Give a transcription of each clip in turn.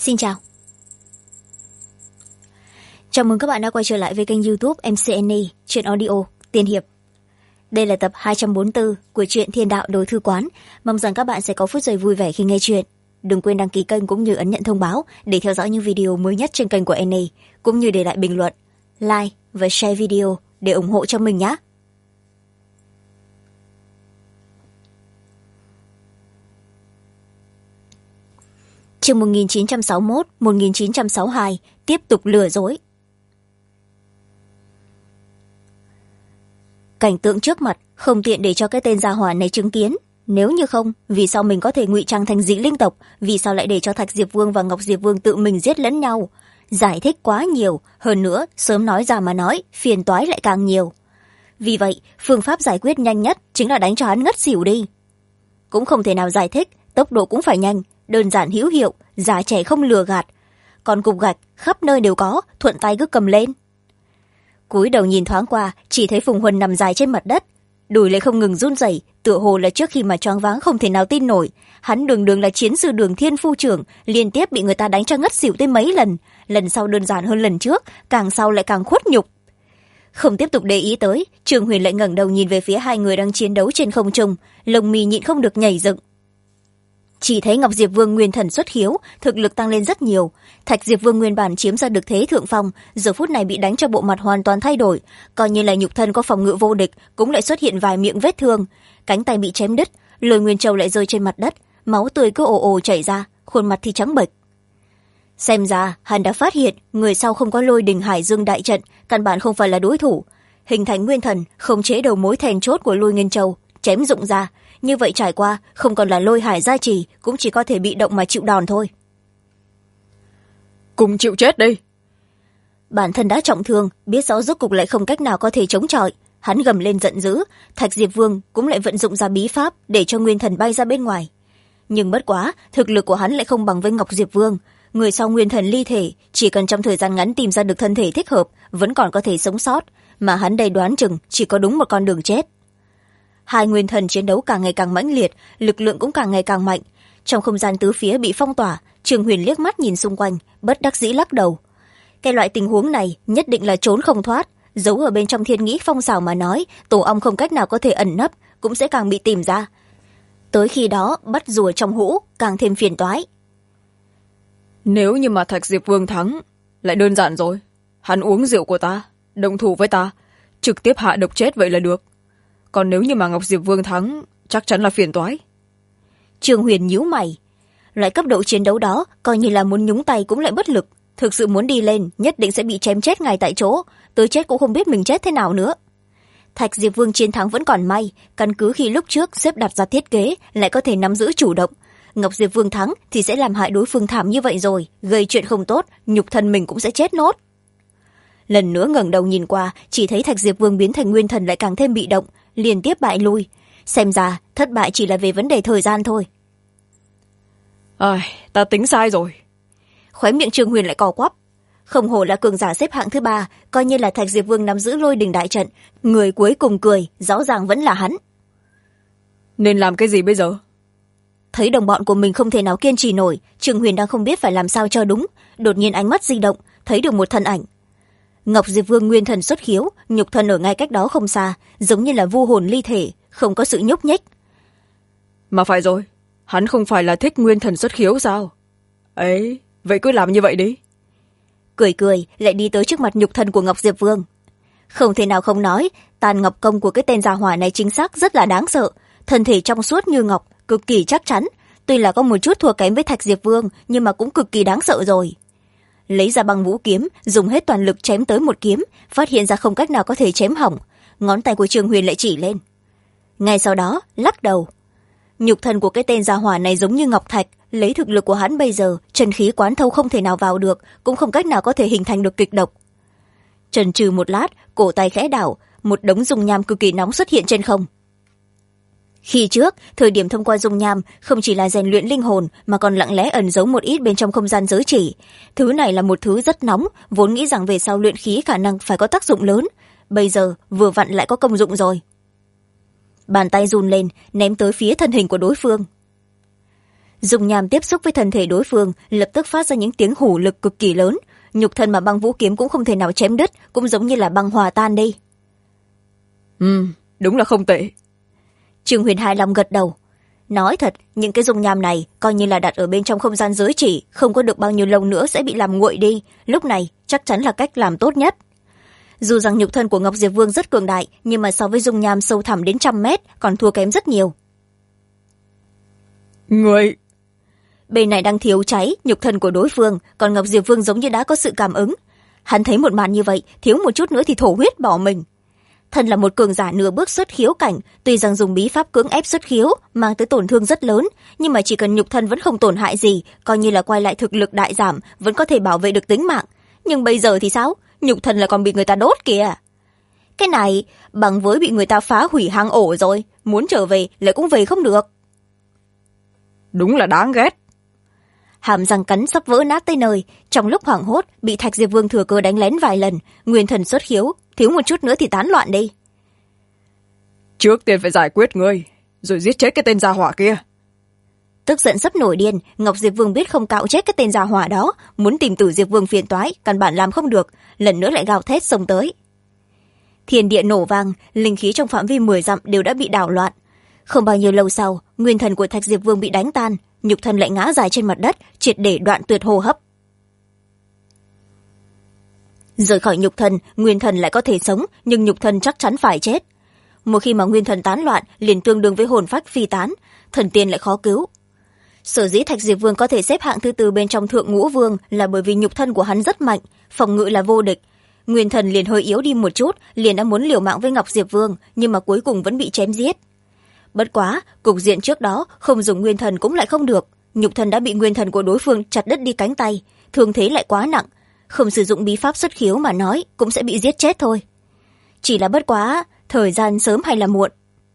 Xin chào. Chào mừng các bạn đã quay trở lại với kênh YouTube MCNE Truyện Audio Tiên Hiệp. Đây là tập 244 của truyện Thiên Đạo Đối Thư Quán. Mong rằng các bạn sẽ có phút giây vui vẻ khi nghe chuyện. Đừng quên đăng ký kênh cũng như ấn nhận thông báo để theo dõi những video mới nhất trên kênh của NE, cũng như để lại bình luận, like và share video để ủng hộ cho mình nhé. Chương 1961-1962 tiếp tục lừa dối. Cảnh tượng trước mặt không tiện để cho cái tên gia hỏa này chứng kiến. Nếu như không, vì sao mình có thể ngụy trang thành dị linh tộc? Vì sao lại để cho Thạch Diệp Vương và Ngọc Diệp Vương tự mình giết lẫn nhau? Giải thích quá nhiều, hơn nữa sớm nói ra mà nói, phiền toái lại càng nhiều. Vì vậy, phương pháp giải quyết nhanh nhất chính là đánh cho hắn ngất xỉu đi. Cũng không thể nào giải thích, tốc độ cũng phải nhanh, đơn giản hữu hiệu, già trẻ không lừa gạt. Còn cục gạch khắp nơi đều có, thuận tay cứ cầm lên. Cúi đầu nhìn thoáng qua, chỉ thấy Phùng Huân nằm dài trên mặt đất, đùi lại không ngừng run rẩy, tựa hồ là trước khi mà choáng váng không thể nào tin nổi. Hắn đường đường là chiến sư Đường Thiên Phu trưởng, liên tiếp bị người ta đánh cho ngất xỉu tới mấy lần, lần sau đơn giản hơn lần trước, càng sau lại càng khuất nhục. Không tiếp tục để ý tới, Trường Huyền lại ngẩng đầu nhìn về phía hai người đang chiến đấu trên không trung, lông mi nhịn không được nhảy dựng. Chỉ thấy Ngọc Diệp Vương nguyên thần xuất hiếu, thực lực tăng lên rất nhiều. Thạch Diệp Vương nguyên bản chiếm ra được thế thượng phong, giờ phút này bị đánh cho bộ mặt hoàn toàn thay đổi, coi như là nhục thân có phòng ngự vô địch, cũng lại xuất hiện vài miệng vết thương, cánh tay bị chém đứt, Lôi Nguyên Châu lại rơi trên mặt đất, máu tươi cứ ồ ồ chảy ra, khuôn mặt thì trắng bệch. Xem ra hắn đã phát hiện người sau không có Lôi Đình Hải Dương đại trận, căn bản không phải là đối thủ. Hình thành nguyên thần, khống chế đầu mối then chốt của Lôi Nguyên Châu, chém dụng ra. Như vậy trải qua, không còn là Lôi Hải gia trì, cũng chỉ có thể bị động mà chịu đòn thôi. Cùng chịu chết đi. Bản thân đã trọng thương, biết rõ rốt cục lại không cách nào có thể chống chọi, hắn gầm lên giận dữ. Thạch Diệp Vương cũng lại vận dụng ra bí pháp để cho nguyên thần bay ra bên ngoài. Nhưng bất quá, thực lực của hắn lại không bằng với Ngọc Diệp Vương. Người sau nguyên thần ly thể, chỉ cần trong thời gian ngắn tìm ra được thân thể thích hợp, vẫn còn có thể sống sót, mà hắn đây đoán chừng chỉ có đúng một con đường chết. Hai nguyên thần chiến đấu càng ngày càng mãnh liệt, lực lượng cũng càng ngày càng mạnh. Trong không gian tứ phía bị phong tỏa, Trường Huyền liếc mắt nhìn xung quanh, bất đắc dĩ lắc đầu. Cái loại tình huống này nhất định là trốn không thoát, giấu ở bên trong thiên nghĩ phong xảo mà nói, tổ ong không cách nào có thể ẩn nấp, cũng sẽ càng bị tìm ra. Tới khi đó, bắt rùa trong hũ, càng thêm phiền toái. Nếu như mà Thạch Diệp Vương thắng, lại đơn giản rồi. Hắn uống rượu của ta, động thủ với ta, trực tiếp hạ độc chết vậy là được. Còn nếu như mà Ngọc Diệp Vương thắng, chắc chắn là phiền toái. Trường Huyền nhíu mày. Loại cấp độ chiến đấu đó, coi như là muốn nhúng tay cũng lại bất lực. Thực sự muốn đi lên, nhất định sẽ bị chém chết ngay tại chỗ. Tới chết cũng không biết mình chết thế nào nữa. Thạch Diệp Vương chiến thắng vẫn còn may, căn cứ khi lúc trước xếp đặt ra thiết kế, lại có thể nắm giữ chủ động. Ngọc Diệp Vương thắng thì sẽ làm hại đối phương thảm như vậy rồi, gây chuyện không tốt, nhục thân mình cũng sẽ chết nốt. Lần nữa ngẩng đầu nhìn qua, chỉ thấy Thạch Diệp Vương biến thành nguyên thần lại càng thêm bị động, liên tiếp bại lui. Xem ra thất bại chỉ là về vấn đề thời gian thôi. Ta tính sai rồi. Khóe miệng Trường Huyền lại cò quắp. Không hổ là cường giả xếp hạng thứ 3, coi như là Thạch Diệp Vương nắm giữ Lôi Đình đại trận, người cuối cùng cười, rõ ràng vẫn là hắn. Nên làm cái gì bây giờ? Thấy đồng bọn của mình không thể nào kiên trì nổi, Trường Huyền đang không biết phải làm sao cho đúng, đột nhiên ánh mắt di động, thấy được một thân ảnh. Ngọc Diệp Vương nguyên thần xuất khiếu, nhục thân ở ngay cách đó không xa, giống như là vu hồn ly thể, không có sự nhúc nhích. Mà phải rồi, hắn không phải là thích nguyên thần xuất khiếu sao? Ấy, vậy cứ làm như vậy đi. Cười cười, lại đi tới trước mặt nhục thân của Ngọc Diệp Vương. Không thể nào không nói, tàn ngọc công của cái tên gia hỏa này chính xác rất là đáng sợ, thân thể trong suốt như ngọc, cực kỳ chắc chắn. Tuy là có một chút thua kém với Thạch Diệp Vương, nhưng mà cũng cực kỳ đáng sợ rồi. Lấy ra băng vũ kiếm, dùng hết toàn lực chém tới một kiếm, phát hiện ra không cách nào có thể chém hỏng, ngón tay của Trường Huyền lại chỉ lên. Ngay sau đó lắc đầu. Nhục thân của cái tên gia hỏa này giống như ngọc thạch, lấy thực lực của hắn bây giờ, chân khí quán thâu không thể nào vào được, cũng không cách nào có thể hình thành được kịch độc. Chần chừ một lát, cổ tay khẽ đảo, một đống dung nham cực kỳ nóng xuất hiện trên không. Khi trước, thời điểm thông qua dung nham không chỉ là rèn luyện linh hồn mà còn lặng lẽ ẩn giấu một ít bên trong không gian giới chỉ. Thứ này là một thứ rất nóng, vốn nghĩ rằng về sau luyện khí khả năng phải có tác dụng lớn, bây giờ vừa vặn lại có công dụng rồi. Bàn tay run lên, ném tới phía thân hình của đối phương. Dung nham tiếp xúc với thân thể đối phương, lập tức phát ra những tiếng hủ lực cực kỳ lớn. Nhục thân mà băng vũ kiếm cũng không thể nào chém đứt, cũng giống như là băng hòa tan đi. Đúng là không tệ. Trương Huyền hài lòng gật đầu. Nói thật, những cái dung nham này coi như là đặt ở bên trong không gian giới chỉ, không có được bao nhiêu lâu nữa sẽ bị làm nguội đi. Lúc này chắc chắn là cách làm tốt nhất. Dù rằng nhục thân của Ngọc Diệp Vương rất cường đại, nhưng mà so với dung nham sâu thẳm đến 100 mét còn thua kém rất nhiều. Người... Bên này đang thiếu cháy nhục thân của đối phương, còn Ngọc Diệp Vương giống như đã có sự cảm ứng. Hắn thấy một màn như vậy, thiếu một chút nữa thì thổ huyết bỏ mình. Thân là một cường giả nửa bước xuất khiếu cảnh, tuy rằng dùng bí pháp cưỡng ép xuất khiếu mang tới tổn thương rất lớn, nhưng mà chỉ cần nhục thân vẫn không tổn hại gì, coi như là quay lại thực lực đại giảm, vẫn có thể bảo vệ được tính mạng. Nhưng bây giờ thì sao? Nhục thân là còn bị người ta đốt kìa. Cái này bằng với bị người ta phá hủy hang ổ rồi, muốn trở về lại cũng về không được. Đúng là đáng ghét. Hàm răng cắn sắp vỡ nát tới nơi, trong lúc hoảng hốt bị Thạch Diệp Vương thừa cơ đánh lén vài lần, nguyên thần xuất khiếu, thiếu một chút nữa thì tán loạn đi. Trước tiên phải giải quyết ngươi, rồi giết chết cái tên gia hỏa kia. Tức giận sắp nổi điên, Ngọc Diệp Vương biết không cạo chết cái tên gia hỏa đó, muốn tìm Tử Diệp Vương phiền toái, căn bản làm không được, lần nữa lại gào thét xông tới. Thiên địa nổ vang, linh khí trong phạm vi 10 dặm đều đã bị đảo loạn. Không bao nhiêu lâu sau, nguyên thần của Thạch Diệp Vương bị đánh tan, nhục thân lại ngã dài trên mặt đất, triệt để đoạn tuyệt hô hấp. Rời khỏi nhục thân, nguyên thần lại có thể sống, nhưng nhục thân chắc chắn phải chết. Một khi mà nguyên thần tán loạn, liền tương đương với hồn phách phi tán, thần tiên lại khó cứu. Sở dĩ Thạch Diệp Vương có thể xếp hạng thứ tư bên trong thượng ngũ vương là bởi vì nhục thân của hắn rất mạnh, phòng ngự là vô địch. Nguyên thần liền hơi yếu đi một chút, liền đã muốn liều mạng với Ngọc Diệp Vương, nhưng mà cuối cùng vẫn bị chém giết. Bất quá, cục diện trước đó không dùng nguyên thần cũng lại không được, nhục thân đã bị nguyên thần của đối phương chặt đứt đi cánh tay, thương thế lại quá nặng, không sử dụng bí pháp xuất khiếu mà nói cũng sẽ bị giết chết thôi. Chỉ là bất quá, thời gian sớm hay là muộn.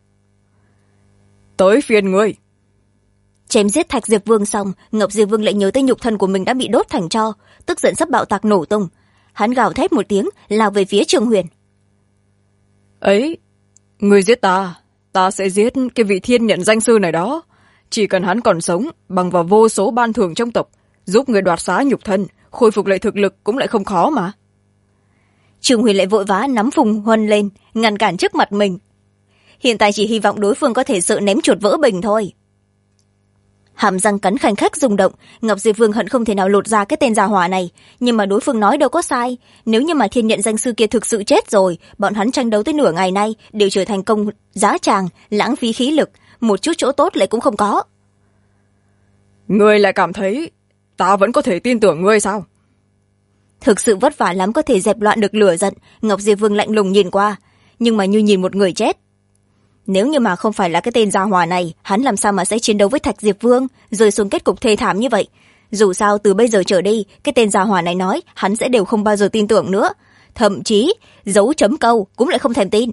Tới phiên ngươi. Chém giết Thạch Diệp Vương xong, Ngọc Diệp Vương lại nhớ tới nhục thân của mình đã bị đốt thành tro, tức giận sắp bạo tạc nổ tung. Hắn gào thét một tiếng, lao về phía Trương Huyền. Ấy, ngươi giết ta, ta sẽ giết cái vị thiên nhận danh sư này đó. Chỉ cần hắn còn sống, bằng vào vô số ban thưởng trong tộc, giúp người đoạt xá nhục thân, khôi phục lại thực lực cũng lại không khó mà. Trương Huyền lại vội vã nắm Phùng Huân lên, ngăn cản trước mặt mình. Hiện tại chỉ hy vọng đối phương có thể sợ ném chuột vỡ bình thôi. Hàm răng cắn khanh khách rung động, Ngọc Diệp Vương hận không thể nào lột ra cái tên già hỏa này, nhưng mà đối phương nói đâu có sai, nếu như mà thiên nhận danh sư kia thực sự chết rồi, bọn hắn tranh đấu tới nửa ngày nay đều trở thành công giá tràng, lãng phí khí lực, một chút chỗ tốt lại cũng không có. Ngươi lại cảm thấy ta vẫn có thể tin tưởng ngươi sao? Thực sự vất vả lắm có thể dẹp loạn được lửa giận, Ngọc Diệp Vương lạnh lùng nhìn qua, nhưng mà như nhìn một người chết. Nếu như mà không phải là cái tên gia hỏa này, hắn làm sao mà sẽ chiến đấu với Thạch Diệp Vương, rơi xuống kết cục thê thảm như vậy. Dù sao từ bây giờ trở đi, cái tên gia hỏa này nói, hắn sẽ đều không bao giờ tin tưởng nữa. Thậm chí, dấu chấm câu cũng lại không thèm tin.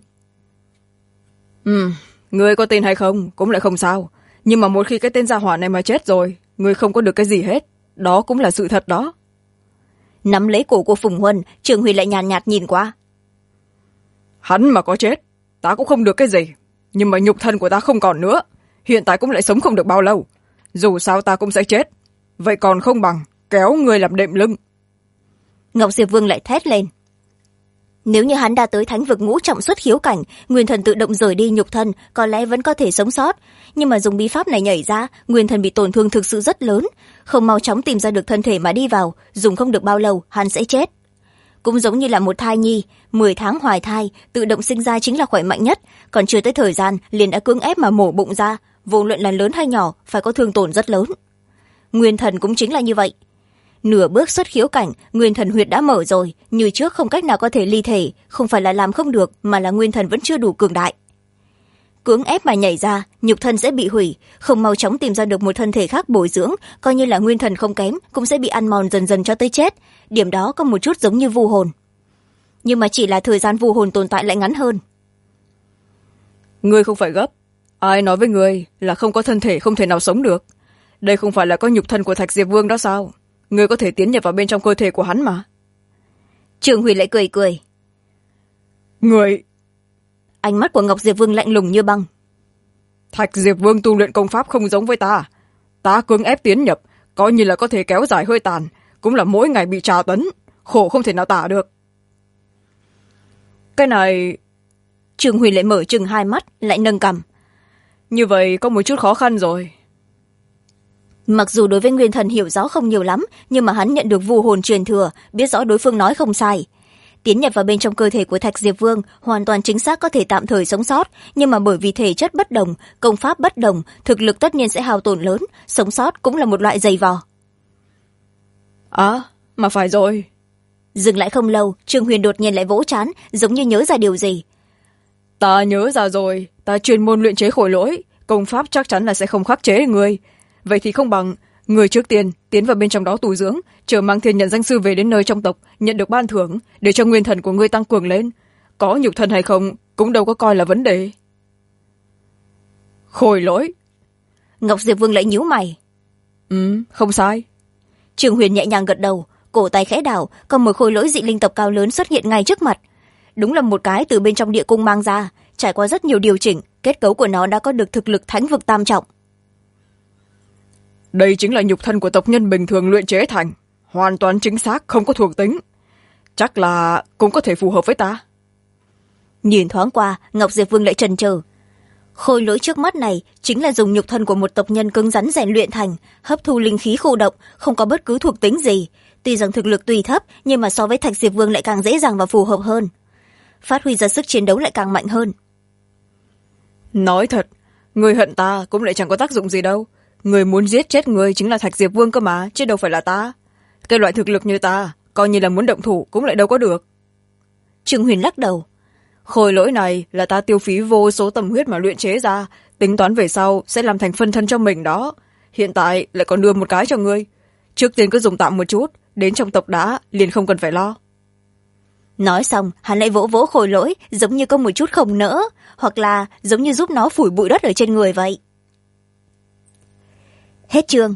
Ngươi có tin hay không, cũng lại không sao. Nhưng mà một khi cái tên gia hỏa này mà chết rồi, ngươi không có được cái gì hết. Đó cũng là sự thật đó. Nắm lấy cổ của Phùng Huân, Trường Huy lại nhàn nhạt nhìn qua. Hắn mà có chết, ta cũng không được cái gì. Nhưng mà nhục thân của ta không còn nữa, hiện tại cũng lại sống không được bao lâu. Dù sao ta cũng sẽ chết, vậy còn không bằng kéo người làm đệm lưng. Ngọc Diệp Vương lại thét lên. Nếu như hắn đã tới thánh vực ngũ trọng xuất khiếu cảnh, nguyên thần tự động rời đi nhục thân, có lẽ vẫn có thể sống sót. Nhưng mà dùng bí pháp này nhảy ra, nguyên thần bị tổn thương thực sự rất lớn, không mau chóng tìm ra được thân thể mà đi vào, dùng không được bao lâu hắn sẽ chết. Cũng giống như là một thai nhi, 10 tháng hoài thai, tự động sinh ra chính là khỏe mạnh nhất, còn chưa tới thời gian liền đã cưỡng ép mà mổ bụng ra, vô luận là lớn hay nhỏ phải có thương tổn rất lớn. Nguyên thần cũng chính là như vậy. Nửa bước xuất khiếu cảnh, nguyên thần huyệt đã mở rồi, như trước không cách nào có thể ly thể, không phải là làm không được mà là nguyên thần vẫn chưa đủ cường đại. Cưỡng ép mà nhảy ra, nhục thân sẽ bị hủy, không mau chóng tìm ra được một thân thể khác bồi dưỡng, coi như là nguyên thần không kém cũng sẽ bị ăn mòn dần dần cho tới chết. Điểm đó có một chút giống như vu hồn, nhưng mà chỉ là thời gian vu hồn tồn tại lại ngắn hơn. Ngươi không phải gấp, ai nói với ngươi là không có thân thể không thể nào sống được. Đây không phải là có nhục thân của Thạch Diệp Vương đó sao? Ngươi có thể tiến nhập vào bên trong cơ thể của hắn mà. Trường Huy lại cười cười. Ngươi... Ánh mắt của Ngọc Diệp Vương lạnh lùng như băng. Thạch Diệp Vương tu luyện công pháp không giống với ta. ta cưỡng ép tiến nhập, coi như là có thể kéo dài hơi tàn, cũng là mỗi ngày bị tra tấn, khổ không thể nào tả được. Cái này... Trương Huyền lại mở chừng hai mắt, lại nâng cằm. Như vậy có một chút khó khăn rồi. Mặc dù đối với Nguyên Thần hiểu rõ không nhiều lắm, nhưng mà hắn nhận được vu hồn truyền thừa, biết rõ đối phương nói không sai. Tiến nhập vào bên trong cơ thể của Thạch Diệp Vương hoàn toàn chính xác có thể tạm thời sống sót, nhưng mà bởi vì thể chất bất đồng, công pháp bất đồng, thực lực tất nhiên sẽ hao tổn lớn, sống sót cũng là một loại dày vò. Mà phải rồi. Dừng lại không lâu, Trương Huyền đột nhiên lại vỗ trán, giống như nhớ ra điều gì. Ta nhớ ra rồi, ta chuyên môn luyện chế khối lỗi, công pháp chắc chắn là sẽ không khắc chế người. Vậy thì không bằng người trước tiên tiến vào bên trong đó tu dưỡng, chờ mang thiên nhận danh sư về đến nơi trong tộc, nhận được ban thưởng để cho nguyên thần của ngươi tăng cường lên. Có nhục thân hay không cũng đâu có coi là vấn đề. Khối lỗi. Ngọc Diệp Vương lại nhíu mày. Không sai. Trương Huyền nhẹ nhàng gật đầu, cổ tay khẽ đảo, còn một khối lỗi dị linh tộc cao lớn xuất hiện ngay trước mặt. Đúng là một cái từ bên trong địa cung mang ra, trải qua rất nhiều điều chỉnh, kết cấu của nó đã có được thực lực thánh vực tam trọng. Đây chính là nhục thân của tộc nhân bình thường luyện chế thành, hoàn toàn chính xác, không có thuộc tính. Chắc là cũng có thể phù hợp với ta. Nhìn thoáng qua, Ngọc Diệp Vương lại chần chờ. Khôi lỗi trước mắt này chính là dùng nhục thân của một tộc nhân cứng rắn rèn luyện thành, hấp thu linh khí khô động, không có bất cứ thuộc tính gì. Tuy rằng thực lực tùy thấp, nhưng mà so với Thạch Diệp Vương lại càng dễ dàng và phù hợp hơn. Phát huy ra sức chiến đấu lại càng mạnh hơn. Nói thật, người hận ta cũng lại chẳng có tác dụng gì đâu. Người muốn giết chết người chính là Thạch Diệp Vương cơ mà, chứ đâu phải là ta. Cái loại thực lực như ta, coi như là muốn động thủ cũng lại đâu có được. Trương Huyền lắc đầu. Khối lỗi này là ta tiêu phí vô số tâm huyết mà luyện chế ra, tính toán về sau sẽ làm thành phân thân cho mình đó. Hiện tại lại còn đưa một cái cho ngươi. Trước tiên cứ dùng tạm một chút, đến trong tộc đã liền không cần phải lo. Nói xong, hắn lại vỗ vỗ khối lỗi, giống như có một chút không nỡ, hoặc là giống như giúp nó phủi bụi đất ở trên người vậy. Hết chương.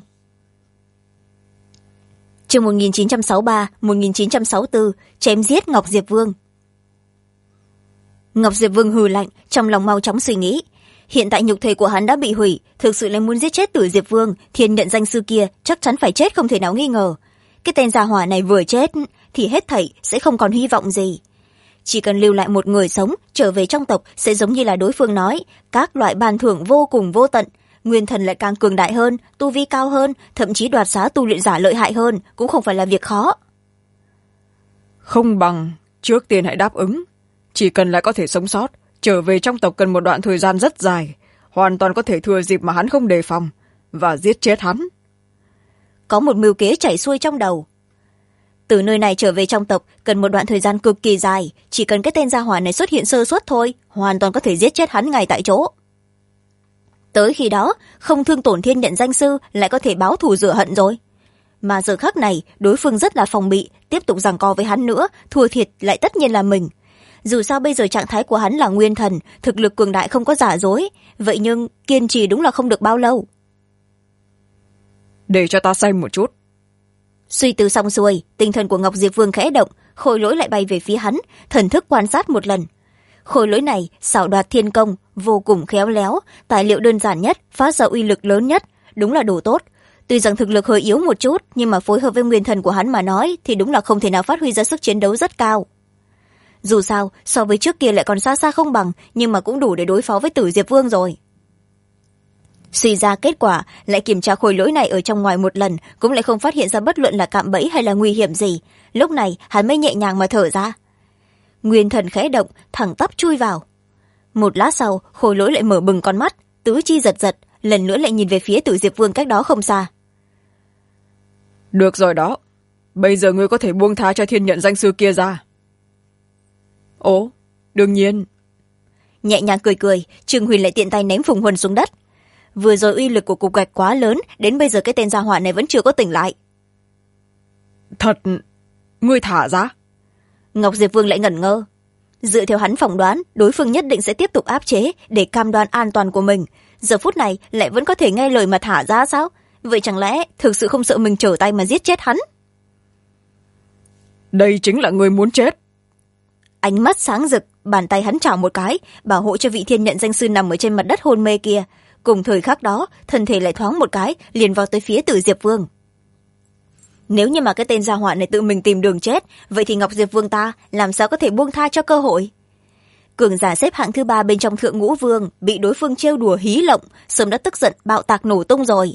Chương 1963-1964, chém giết Ngọc Diệp Vương. Ngọc Diệp Vương hừ lạnh, trong lòng mau chóng suy nghĩ. Hiện tại nhục thể của hắn đã bị hủy, thực sự lại muốn giết chết Tử Diệp Vương, thiên nhận danh sư kia chắc chắn phải chết không thể nào nghi ngờ. Cái tên gia hỏa này vừa chết thì hết thảy sẽ không còn hy vọng gì. Chỉ cần lưu lại một người sống trở về trong tộc sẽ giống như là đối phương nói, các loại ban thưởng vô cùng vô tận, nguyên thần lại càng cường đại hơn, tu vi cao hơn, thậm chí đoạt xá tu luyện giả lợi hại hơn cũng không phải là việc khó. Không bằng trước tiên hãy đáp ứng, chỉ cần lại có thể sống sót, trở về trong tộc cần một đoạn thời gian rất dài, hoàn toàn có thể thừa dịp mà hắn không đề phòng và giết chết hắn. Có một mưu kế chảy xuôi trong đầu. Từ nơi này trở về trong tộc cần một đoạn thời gian cực kỳ dài, chỉ cần cái tên gia hỏa này xuất hiện sơ suất thôi, hoàn toàn có thể giết chết hắn ngay tại chỗ. Tới khi đó, không thương tổn thiên nhận danh sư lại có thể báo thù rửa hận rồi. Mà giờ khắc này, đối phương rất là phòng bị, tiếp tục giằng co với hắn nữa, thua thiệt lại tất nhiên là mình. Dù sao bây giờ trạng thái của hắn là nguyên thần, thực lực cường đại không có giả dối, vậy nhưng kiên trì đúng là không được bao lâu. Để cho ta xem một chút. Suy tư xong xuôi, tinh thần của Ngọc Diệp Vương khẽ động, khối lỗi lại bay về phía hắn, thần thức quan sát một lần. Khối lỗi này xảo đoạt thiên công, vô cùng khéo léo, tài liệu đơn giản nhất, phát ra uy lực lớn nhất, đúng là đồ tốt. Tuy rằng thực lực hơi yếu một chút, nhưng mà phối hợp với nguyên thần của hắn mà nói thì đúng là không thể nào phát huy ra sức chiến đấu rất cao. Dù sao, so với trước kia lại còn xa xa không bằng, nhưng mà cũng đủ để đối phó với Tử Diệp Vương rồi. Suy ra kết quả, lại kiểm tra khối lỗi này ở trong ngoài một lần, cũng lại không phát hiện ra bất luận là cạm bẫy hay là nguy hiểm gì. Lúc này, hắn mới nhẹ nhàng mà thở ra. Nguyên thần khẽ động, thẳng tắp chui vào. Một lát sau, khối lỗi lại mở bừng con mắt, tứ chi giật giật, lần nữa lại nhìn về phía Tử Diệp Vương cách đó không xa. Được rồi đó, bây giờ ngươi có thể buông tha cho thiên nhận danh sư kia ra. Ồ, đương nhiên. Nhẹ nhàng cười cười, Trương Huyền lại tiện tay ném Phùng Huân xuống đất. Vừa rồi uy lực của cục gạch quá lớn, đến bây giờ cái tên gia hỏa này vẫn chưa có tỉnh lại. Thật, ngươi thả ra. Ngọc Diệp Vương lại ngẩn ngơ. Dựa theo hắn phỏng đoán, đối phương nhất định sẽ tiếp tục áp chế để cam đoan an toàn của mình. Giờ phút này lại vẫn có thể nghe lời mà thả ra sao? Vậy chẳng lẽ thực sự không sợ mình trở tay mà giết chết hắn? Đây chính là người muốn chết. Ánh mắt sáng rực, bàn tay hắn chảo một cái, bảo hộ cho vị thiên nhận danh sư nằm ở trên mặt đất hôn mê kia. cùng thời khắc đó thân thể lại thoáng một cái liền vào tới phía Tử Diệp Vương. Nếu như mà cái tên gia hỏa này tự mình tìm đường chết, vậy thì Ngọc Diệp Vương ta làm sao có thể buông tha cho cơ hội. Cường giả xếp hạng thứ 3 bên trong Thượng Ngũ Vương bị đối phương trêu đùa hí lộng, sớm đã tức giận bạo tạc nổ tung rồi.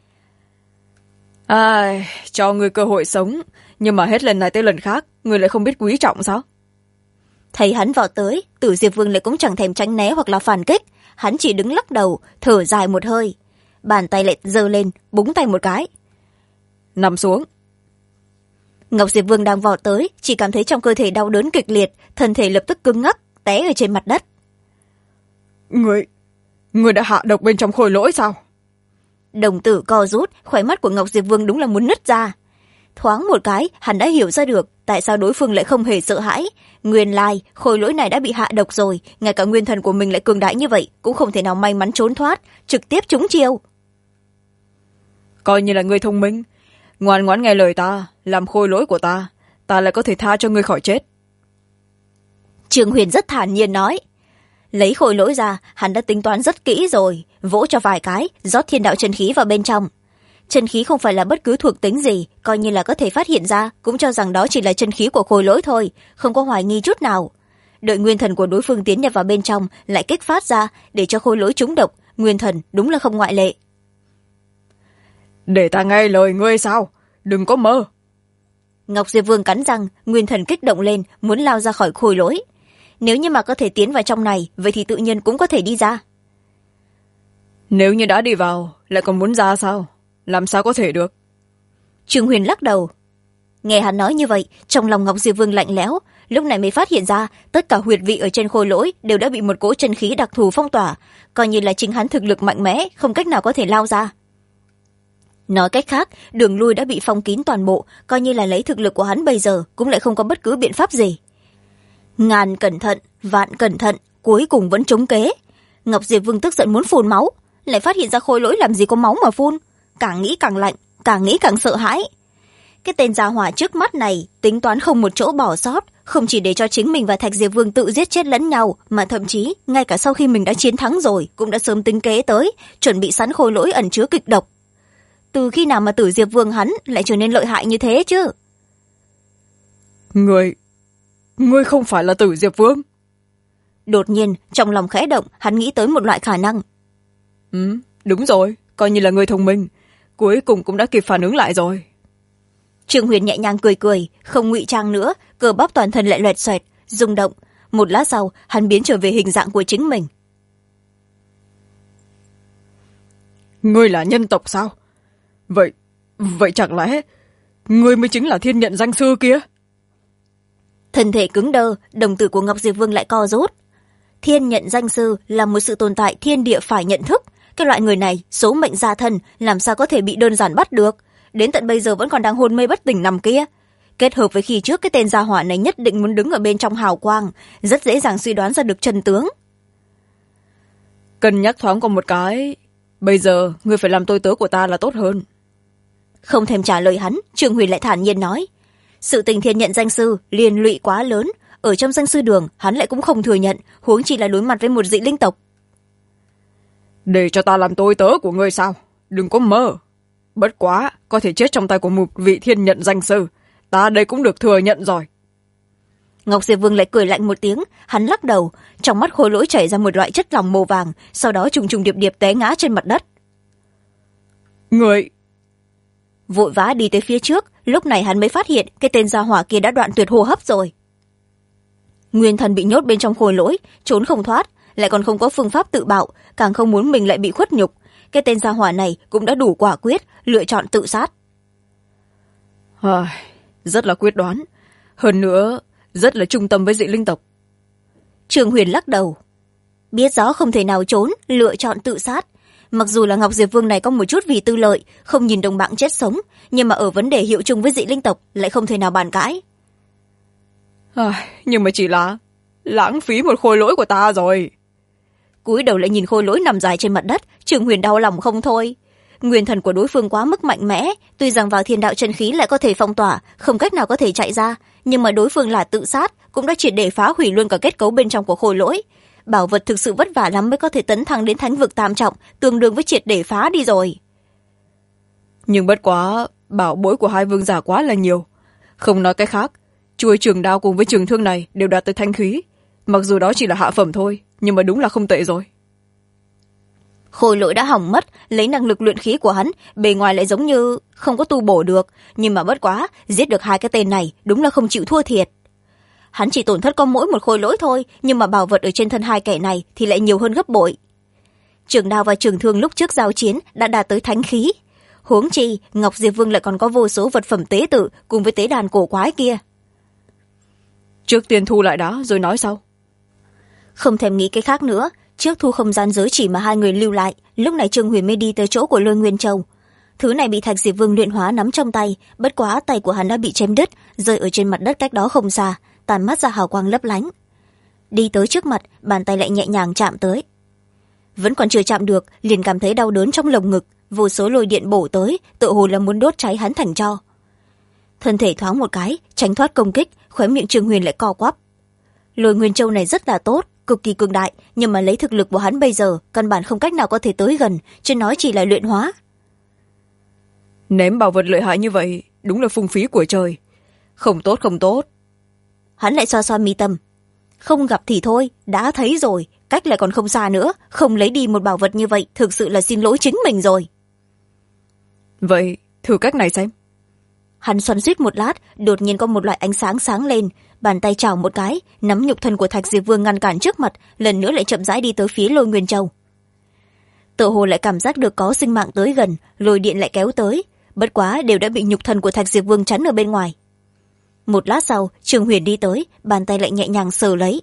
Cho ngươi cơ hội sống, nhưng mà hết lần này tới lần khác ngươi lại không biết quý trọng sao? Thấy hắn vào tới, Tử Diệp Vương lại cũng chẳng thèm tránh né hoặc là phản kích, hắn chỉ đứng lắc đầu, thở dài một hơi, bàn tay lại giơ lên, búng tay một cái. Nằm xuống. Ngọc Diệp Vương đang vọt tới, chỉ cảm thấy trong cơ thể đau đớn kịch liệt, thân thể lập tức cứng ngắc, té ở trên mặt đất. Ngươi đã hạ độc bên trong khôi lỗi sao? Đồng tử co rút, khóe mắt của Ngọc Diệp Vương đúng là muốn nứt ra. Thoáng một cái, hắn đã hiểu ra được tại sao đối phương lại không hề sợ hãi. Nguyên lai, khôi lỗi này đã bị hạ độc rồi, ngay cả nguyên thần của mình lại cường đại như vậy, cũng không thể nào may mắn trốn thoát, trực tiếp trúng chiêu. Coi như là ngươi thông minh, ngoan ngoãn nghe lời ta, làm khôi lỗi của ta lại có thể tha cho ngươi khỏi chết. Trương Huyền rất thản nhiên nói. Lấy khôi lỗi ra, hắn đã tính toán rất kỹ rồi, vỗ cho vài cái, rót thiên đạo chân khí vào bên trong. Chân khí không phải là bất cứ thuộc tính gì, coi như là có thể phát hiện ra, cũng cho rằng đó chỉ là chân khí của khôi lỗi thôi, không có hoài nghi chút nào. Đợi nguyên thần của đối phương tiến nhập vào bên trong, lại kích phát ra, để cho khôi lỗi trúng độc, nguyên thần đúng là không ngoại lệ. Để ta nghe lời ngươi sao? Đừng có mơ. Ngọc Diệp Vương cắn răng, nguyên thần kích động lên, muốn lao ra khỏi khôi lỗi. Nếu như mà có thể tiến vào trong này, vậy thì tự nhiên cũng có thể đi ra. Nếu như đã đi vào, lại còn muốn ra sao? Làm sao có thể được? Trương Huyền lắc đầu. Nghe hắn nói như vậy, trong lòng Ngọc Diệp Vương lạnh lẽo, lúc này mới phát hiện ra tất cả huyệt vị ở trên khôi lỗi đều đã bị một cỗ chân khí đặc thù phong tỏa, coi như là chính hắn thực lực mạnh mẽ, không cách nào có thể lao ra. Nói cách khác, đường lui đã bị phong kín toàn bộ, coi như là lấy thực lực của hắn bây giờ cũng lại không có bất cứ biện pháp gì. Ngàn cẩn thận, vạn cẩn thận, cuối cùng vẫn trúng kế. Ngọc Diệp Vương tức giận muốn phun máu, lại phát hiện ra khôi lỗi làm gì có máu mà phun. Càng nghĩ càng lạnh, càng nghĩ càng sợ hãi. Cái tên gia hỏa trước mắt này tính toán không một chỗ bỏ sót, không chỉ để cho chính mình và Thạch Diệp Vương tự giết chết lẫn nhau, mà thậm chí ngay cả sau khi mình đã chiến thắng rồi cũng đã sớm tính kế tới, chuẩn bị sẵn khôi lỗi ẩn chứa kịch độc. Từ khi nào mà Tử Diệp Vương hắn lại trở nên lợi hại như thế chứ? Ngươi không phải là Tử Diệp Vương? Đột nhiên trong lòng khẽ động, hắn nghĩ tới một loại khả năng. Đúng rồi, coi như là ngươi thông minh, cuối cùng cũng đã kịp phản ứng lại rồi. Trương Huyền nhẹ nhàng cười cười, không ngụy trang nữa, cơ bắp toàn thân lại loẹt xoẹt, rung động. Một lát sau, hắn biến trở về hình dạng của chính mình. Ngươi là nhân tộc sao? Vậy chẳng lẽ ngươi mới chính là Thiên Nhận Danh Sư kia? Thân thể cứng đơ, đồng tử của Ngọc Diệp Vương lại co rút. Thiên Nhận Danh Sư là một sự tồn tại thiên địa phải nhận thức. Cái loại người này, số mệnh gia thân, làm sao có thể bị đơn giản bắt được? Đến tận bây giờ vẫn còn đang hôn mê bất tỉnh nằm kia. Kết hợp với khi trước cái tên gia hỏa này nhất định muốn đứng ở bên trong hào quang, rất dễ dàng suy đoán ra được chân tướng. Cân nhắc thoáng qua một cái, bây giờ ngươi phải làm tôi tớ của ta là tốt hơn. Không thèm trả lời hắn, Trương Huyền lại thản nhiên nói. Sự tình Thiên Nhận Danh Sư liên lụy quá lớn, ở trong danh sư đường hắn lại cũng không thừa nhận, huống chi là đối mặt với một dị linh tộc. Để cho ta làm tôi tớ của ngươi sao? Đừng có mơ. Bất quá, có thể chết trong tay của một vị Thiên Nhận Danh Sư, ta đây cũng được thừa nhận rồi. Ngọc Diệp Vương lại cười lạnh một tiếng, hắn lắc đầu, trong mắt khôi lỗi chảy ra một loại chất lỏng màu vàng, sau đó trùng trùng điệp điệp té ngã trên mặt đất. Người vội vã đi tới phía trước, lúc này hắn mới phát hiện cái tên gia hỏa kia đã đoạn tuyệt hô hấp rồi. Nguyên thần bị nhốt bên trong khôi lỗi, trốn không thoát, lại còn không có phương pháp tự bạo, càng không muốn mình lại bị khuất nhục. Cái tên gia hỏa này cũng đã đủ quả quyết, lựa chọn tự sát. Rất là quyết đoán, hơn nữa rất là trung tâm với dị linh tộc. Trương Huyền lắc đầu. Biết rõ không thể nào trốn, lựa chọn tự sát. Mặc dù là Ngọc Diệp Vương này có một chút vì tư lợi, không nhìn đồng bạn chết sống, nhưng mà ở vấn đề hiệu chung với dị linh tộc lại không thể nào bàn cãi. Nhưng mà chỉ là lãng phí một khôi lỗi của ta rồi. Cúi đầu lại nhìn khôi lỗi nằm dài trên mặt đất, Trương Huyền đau lòng không thôi. Nguyên thần của đối phương quá mức mạnh mẽ, tuy rằng vào thiên đạo chân khí lại có thể phong tỏa, không cách nào có thể chạy ra, nhưng mà đối phương là tự sát, cũng đã triệt để phá hủy luôn cả kết cấu bên trong của khôi lỗi. bảo vật thực sự vất vả lắm mới có thể tấn thăng đến thánh vực tam trọng, tương đương với triệt để phá đi rồi. Nhưng bất quá bảo bối của hai vương giả quá là nhiều. Không nói cái khác, chuôi trường đao cùng với trường thương này đều đạt tới thanh khí. Mặc dù đó chỉ là hạ phẩm thôi, nhưng mà đúng là không tệ rồi. Khôi lỗi đã hỏng mất, lấy năng lực luyện khí của hắn, bề ngoài lại giống như không có tu bổ được, nhưng mà bất quá, giết được hai cái tên này đúng là không chịu thua thiệt. Hắn chỉ tổn thất có mỗi một khôi lỗi thôi, nhưng mà bảo vật ở trên thân hai kẻ này thì lại nhiều hơn gấp bội. Trường đao và trường thương lúc trước giao chiến đã đạt tới thánh khí. Huống chi, Ngọc Diệp Vương lại còn có vô số vật phẩm tế tự cùng với tế đàn cổ quái kia. Trước tiên thu lại đó rồi nói sau. Không thèm nghĩ cái khác nữa, trước thu không gian giới chỉ mà hai người lưu lại, lúc này Trương Huyền mới đi tới chỗ của Lôi Nguyên Châu. Thứ này bị Thạch Diệp Vương luyện hóa nắm trong tay, bất quá tay của hắn đã bị chém đứt, rơi ở trên mặt đất cách đó không xa, tàn mắt ra hào quang lấp lánh. Đi tới trước mặt, bàn tay lại nhẹ nhàng chạm tới. Vẫn còn chưa chạm được, liền cảm thấy đau đớn trong lồng ngực, vô số lôi điện bổ tới, tựa hồ là muốn đốt cháy hắn thành tro. Thân thể thoáng một cái, tránh thoát công kích, khóe miệng Trương Huyền lại co quắp. Lôi Nguyên Châu này rất là tốt, cực kỳ cường đại, nhưng mà lấy thực lực của hắn bây giờ, căn bản không cách nào có thể tới gần, chứ nói chỉ là luyện hóa. Ném bảo vật lợi hại như vậy, đúng là phung phí của trời. Không tốt, không tốt. Hắn lại xoa xoa mi tâm. Không gặp thì thôi, đã thấy rồi, cách lại còn không xa nữa, không lấy đi một bảo vật như vậy, thực sự là xin lỗi chính mình rồi. Vậy, thử cách này xem. Hắn xoắn xuýt một lát, đột nhiên có một loại ánh sáng sáng lên, bàn tay chảo một cái, nắm nhục thân của Thạch Diệp Vương ngăn cản trước mặt, lần nữa lại chậm rãi đi tới phía Lôi Nguyên Châu. Tựa hồ lại cảm giác được có sinh mạng tới gần, lôi điện lại kéo tới, bất quá đều đã bị nhục thân của Thạch Diệp Vương chắn ở bên ngoài. Một lát sau, Trường Huyền đi tới, bàn tay lại nhẹ nhàng sờ lấy.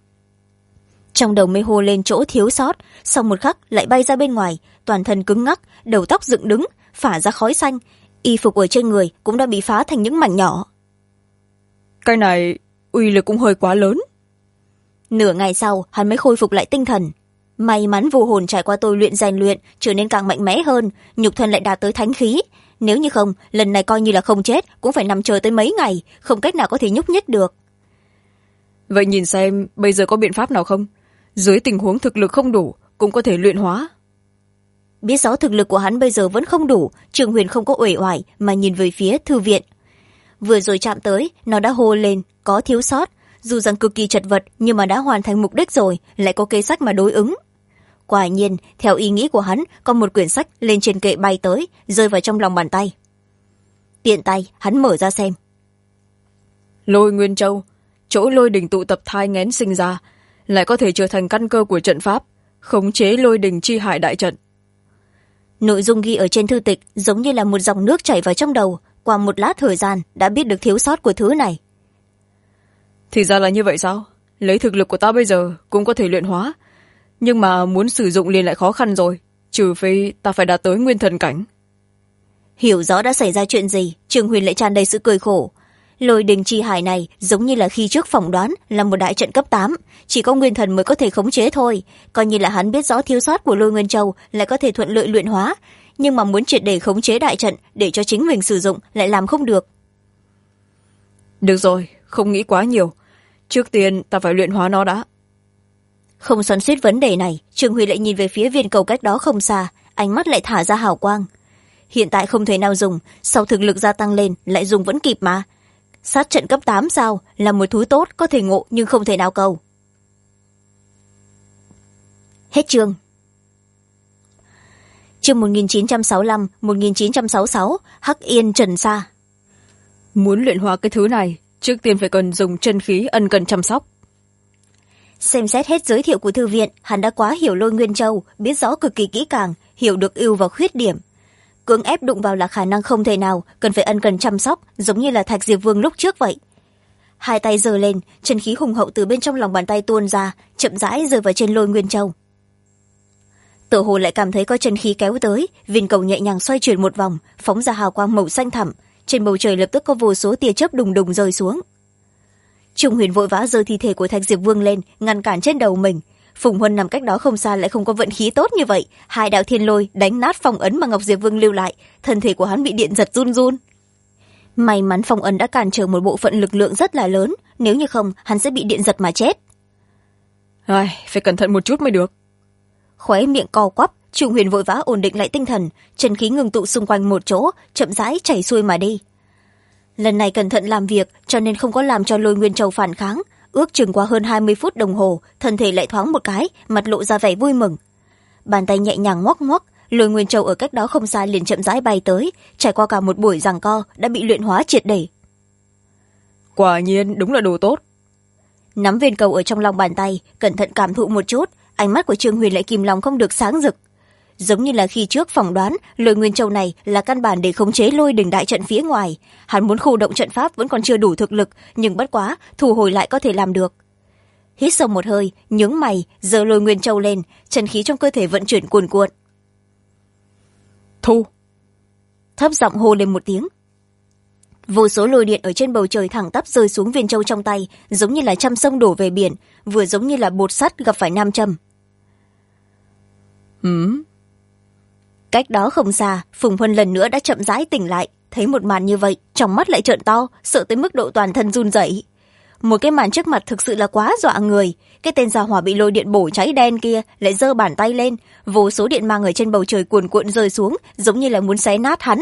Trong đầu mê hô lên chỗ thiếu sót, sau một khắc lại bay ra bên ngoài, toàn thân cứng ngắc, đầu tóc dựng đứng, phả ra khói xanh, y phục ở trên người cũng đã bị phá thành những mảnh nhỏ. Cái này uy lực cũng hơi quá lớn. Nửa ngày sau, hắn mới khôi phục lại tinh thần. May mắn vô hồn trải qua tôi luyện rèn luyện, trở nên càng mạnh mẽ hơn, nhục thân lại đạt tới thánh khí. Nếu như không, lần này coi như là không chết, cũng phải nằm chờ tới mấy ngày, không cách nào có thể nhúc nhích được. Vậy nhìn xem, bây giờ có biện pháp nào không? Dưới tình huống thực lực không đủ, cũng có thể luyện hóa. Biết rõ thực lực của hắn bây giờ vẫn không đủ, Trường Huyền không có uể oải mà nhìn về phía thư viện. Vừa rồi chạm tới, nó đã hô lên, có thiếu sót, dù rằng cực kỳ chật vật nhưng mà đã hoàn thành mục đích rồi, lại có kế sách mà đối ứng. Quả nhiên, theo ý nghĩ của hắn, có một quyển sách lên trên kệ bay tới, rơi vào trong lòng bàn tay. Tiện tay, hắn mở ra xem. Lôi Nguyên Châu, chỗ lôi đình tụ tập thai nghén sinh ra, lại có thể trở thành căn cơ của trận pháp, khống chế lôi đình chi hại đại trận. Nội dung ghi ở trên thư tịch giống như là một dòng nước chảy vào trong đầu, qua một lát thời gian đã biết được thiếu sót của thứ này. Thì ra là như vậy sao? Lấy thực lực của ta bây giờ cũng có thể luyện hóa, nhưng mà muốn sử dụng liền lại khó khăn rồi, trừ phi ta phải đạt tới nguyên thần cảnh. Hiểu rõ đã xảy ra chuyện gì, Trường Huyền lại tràn đầy sự cười khổ. Lôi đình chi hải này giống như là khi trước phỏng đoán là một đại trận cấp 8, chỉ có nguyên thần mới có thể khống chế thôi, coi như là hắn biết rõ thiếu sót của Lôi Nguyên Châu lại có thể thuận lợi luyện hóa, nhưng mà muốn triệt để khống chế đại trận để cho chính mình sử dụng lại làm không được. Được rồi, không nghĩ quá nhiều, trước tiên ta phải luyện hóa nó đã. Không xoắn xuýt vấn đề này, Trường Huy lại nhìn về phía viên cầu cách đó không xa, ánh mắt lại thả ra hào quang. Hiện tại không thể nào dùng, sau thực lực gia tăng lên lại dùng vẫn kịp mà. Sát trận cấp 8 sao, là một thứ tốt có thể ngộ nhưng không thể nào cầu. Hết chương. Chương 1965-1966, Hắc Yên Trần Sa. Muốn luyện hóa cái thứ này, trước tiên phải cần dùng chân khí ân cần chăm sóc. Xem xét hết giới thiệu của thư viện, hắn đã quá hiểu Lôi Nguyên Châu, biết rõ cực kỳ kỹ càng, hiểu được ưu và khuyết điểm. Cưỡng ép đụng vào là khả năng không thể nào, cần phải ân cần chăm sóc, giống như là Thạch Diệp Vương lúc trước vậy. Hai tay giơ lên, chân khí hùng hậu từ bên trong lòng bàn tay tuôn ra, chậm rãi rơi vào trên Lôi Nguyên Châu. Tựa hồ lại cảm thấy có chân khí kéo tới, viên cầu nhẹ nhàng xoay chuyển một vòng, phóng ra hào quang màu xanh thẳm, trên bầu trời lập tức có vô số tia chớp đùng đùng rơi xuống. Trung Huyền vội vã giơ thi thể của Thạch Diệp Vương lên, ngăn cản trên đầu mình. Phùng Huân nằm cách đó không xa lại không có vận khí tốt như vậy, hai đạo thiên lôi đánh nát phong ấn mà Ngọc Diệp Vương lưu lại, thân thể của hắn bị điện giật run run. May mắn phong ấn đã cản trở một bộ phận lực lượng rất là lớn, nếu như không hắn sẽ bị điện giật mà chết. Ai, phải cẩn thận một chút mới được. Khóe miệng co quắp, Trương Huyền vội vã ổn định lại tinh thần, chân khí ngừng tụ xung quanh một chỗ, chậm rãi chảy xuôi mà đi. Lần này cẩn thận làm việc, cho nên không có làm cho Lôi Nguyên Châu phản kháng. Ước chừng qua hơn 20 phút đồng hồ, thân thể lại thoáng một cái, mặt lộ ra vẻ vui mừng. Bàn tay nhẹ nhàng ngoắc ngoắc, Lôi Nguyên Châu ở cách đó không xa liền chậm rãi bay tới, trải qua cả một buổi giằng co đã bị luyện hóa triệt để. Quả nhiên đúng là đồ tốt. Nắm viên cầu ở trong lòng bàn tay, cẩn thận cảm thụ một chút, ánh mắt của Trương Huyền lại kìm lòng không được sáng rực. Giống như là khi trước phỏng đoán, Lôi Nguyên Châu này là căn bản để khống chế Lôi Đình đại trận phía ngoài. Hắn muốn khu động trận pháp vẫn còn chưa đủ thực lực, nhưng bất quá, thu hồi lại có thể làm được. Hít sâu một hơi, nhướng mày, giơ Lôi Nguyên Châu lên, chân khí trong cơ thể vận chuyển cuồn cuộn. Thu. Thấp giọng hô lên một tiếng. Vô số lôi điện ở trên bầu trời thẳng tắp rơi xuống viên châu trong tay, giống như là trăm sông đổ về biển, vừa giống như là bột sắt gặp phải nam châm. Cách đó không xa, Phùng Huân lần nữa đã chậm rãi tỉnh lại, thấy một màn như vậy, trong mắt lại trợn to, sợ tới mức độ toàn thân run rẩy. Một cái màn trước mặt thực sự là quá dọa người. Cái tên gia hỏa bị lôi điện bổ cháy đen kia lại giơ bàn tay lên, vô số điện mang ở trên bầu trời cuồn cuộn rơi xuống, giống như là muốn xé nát hắn.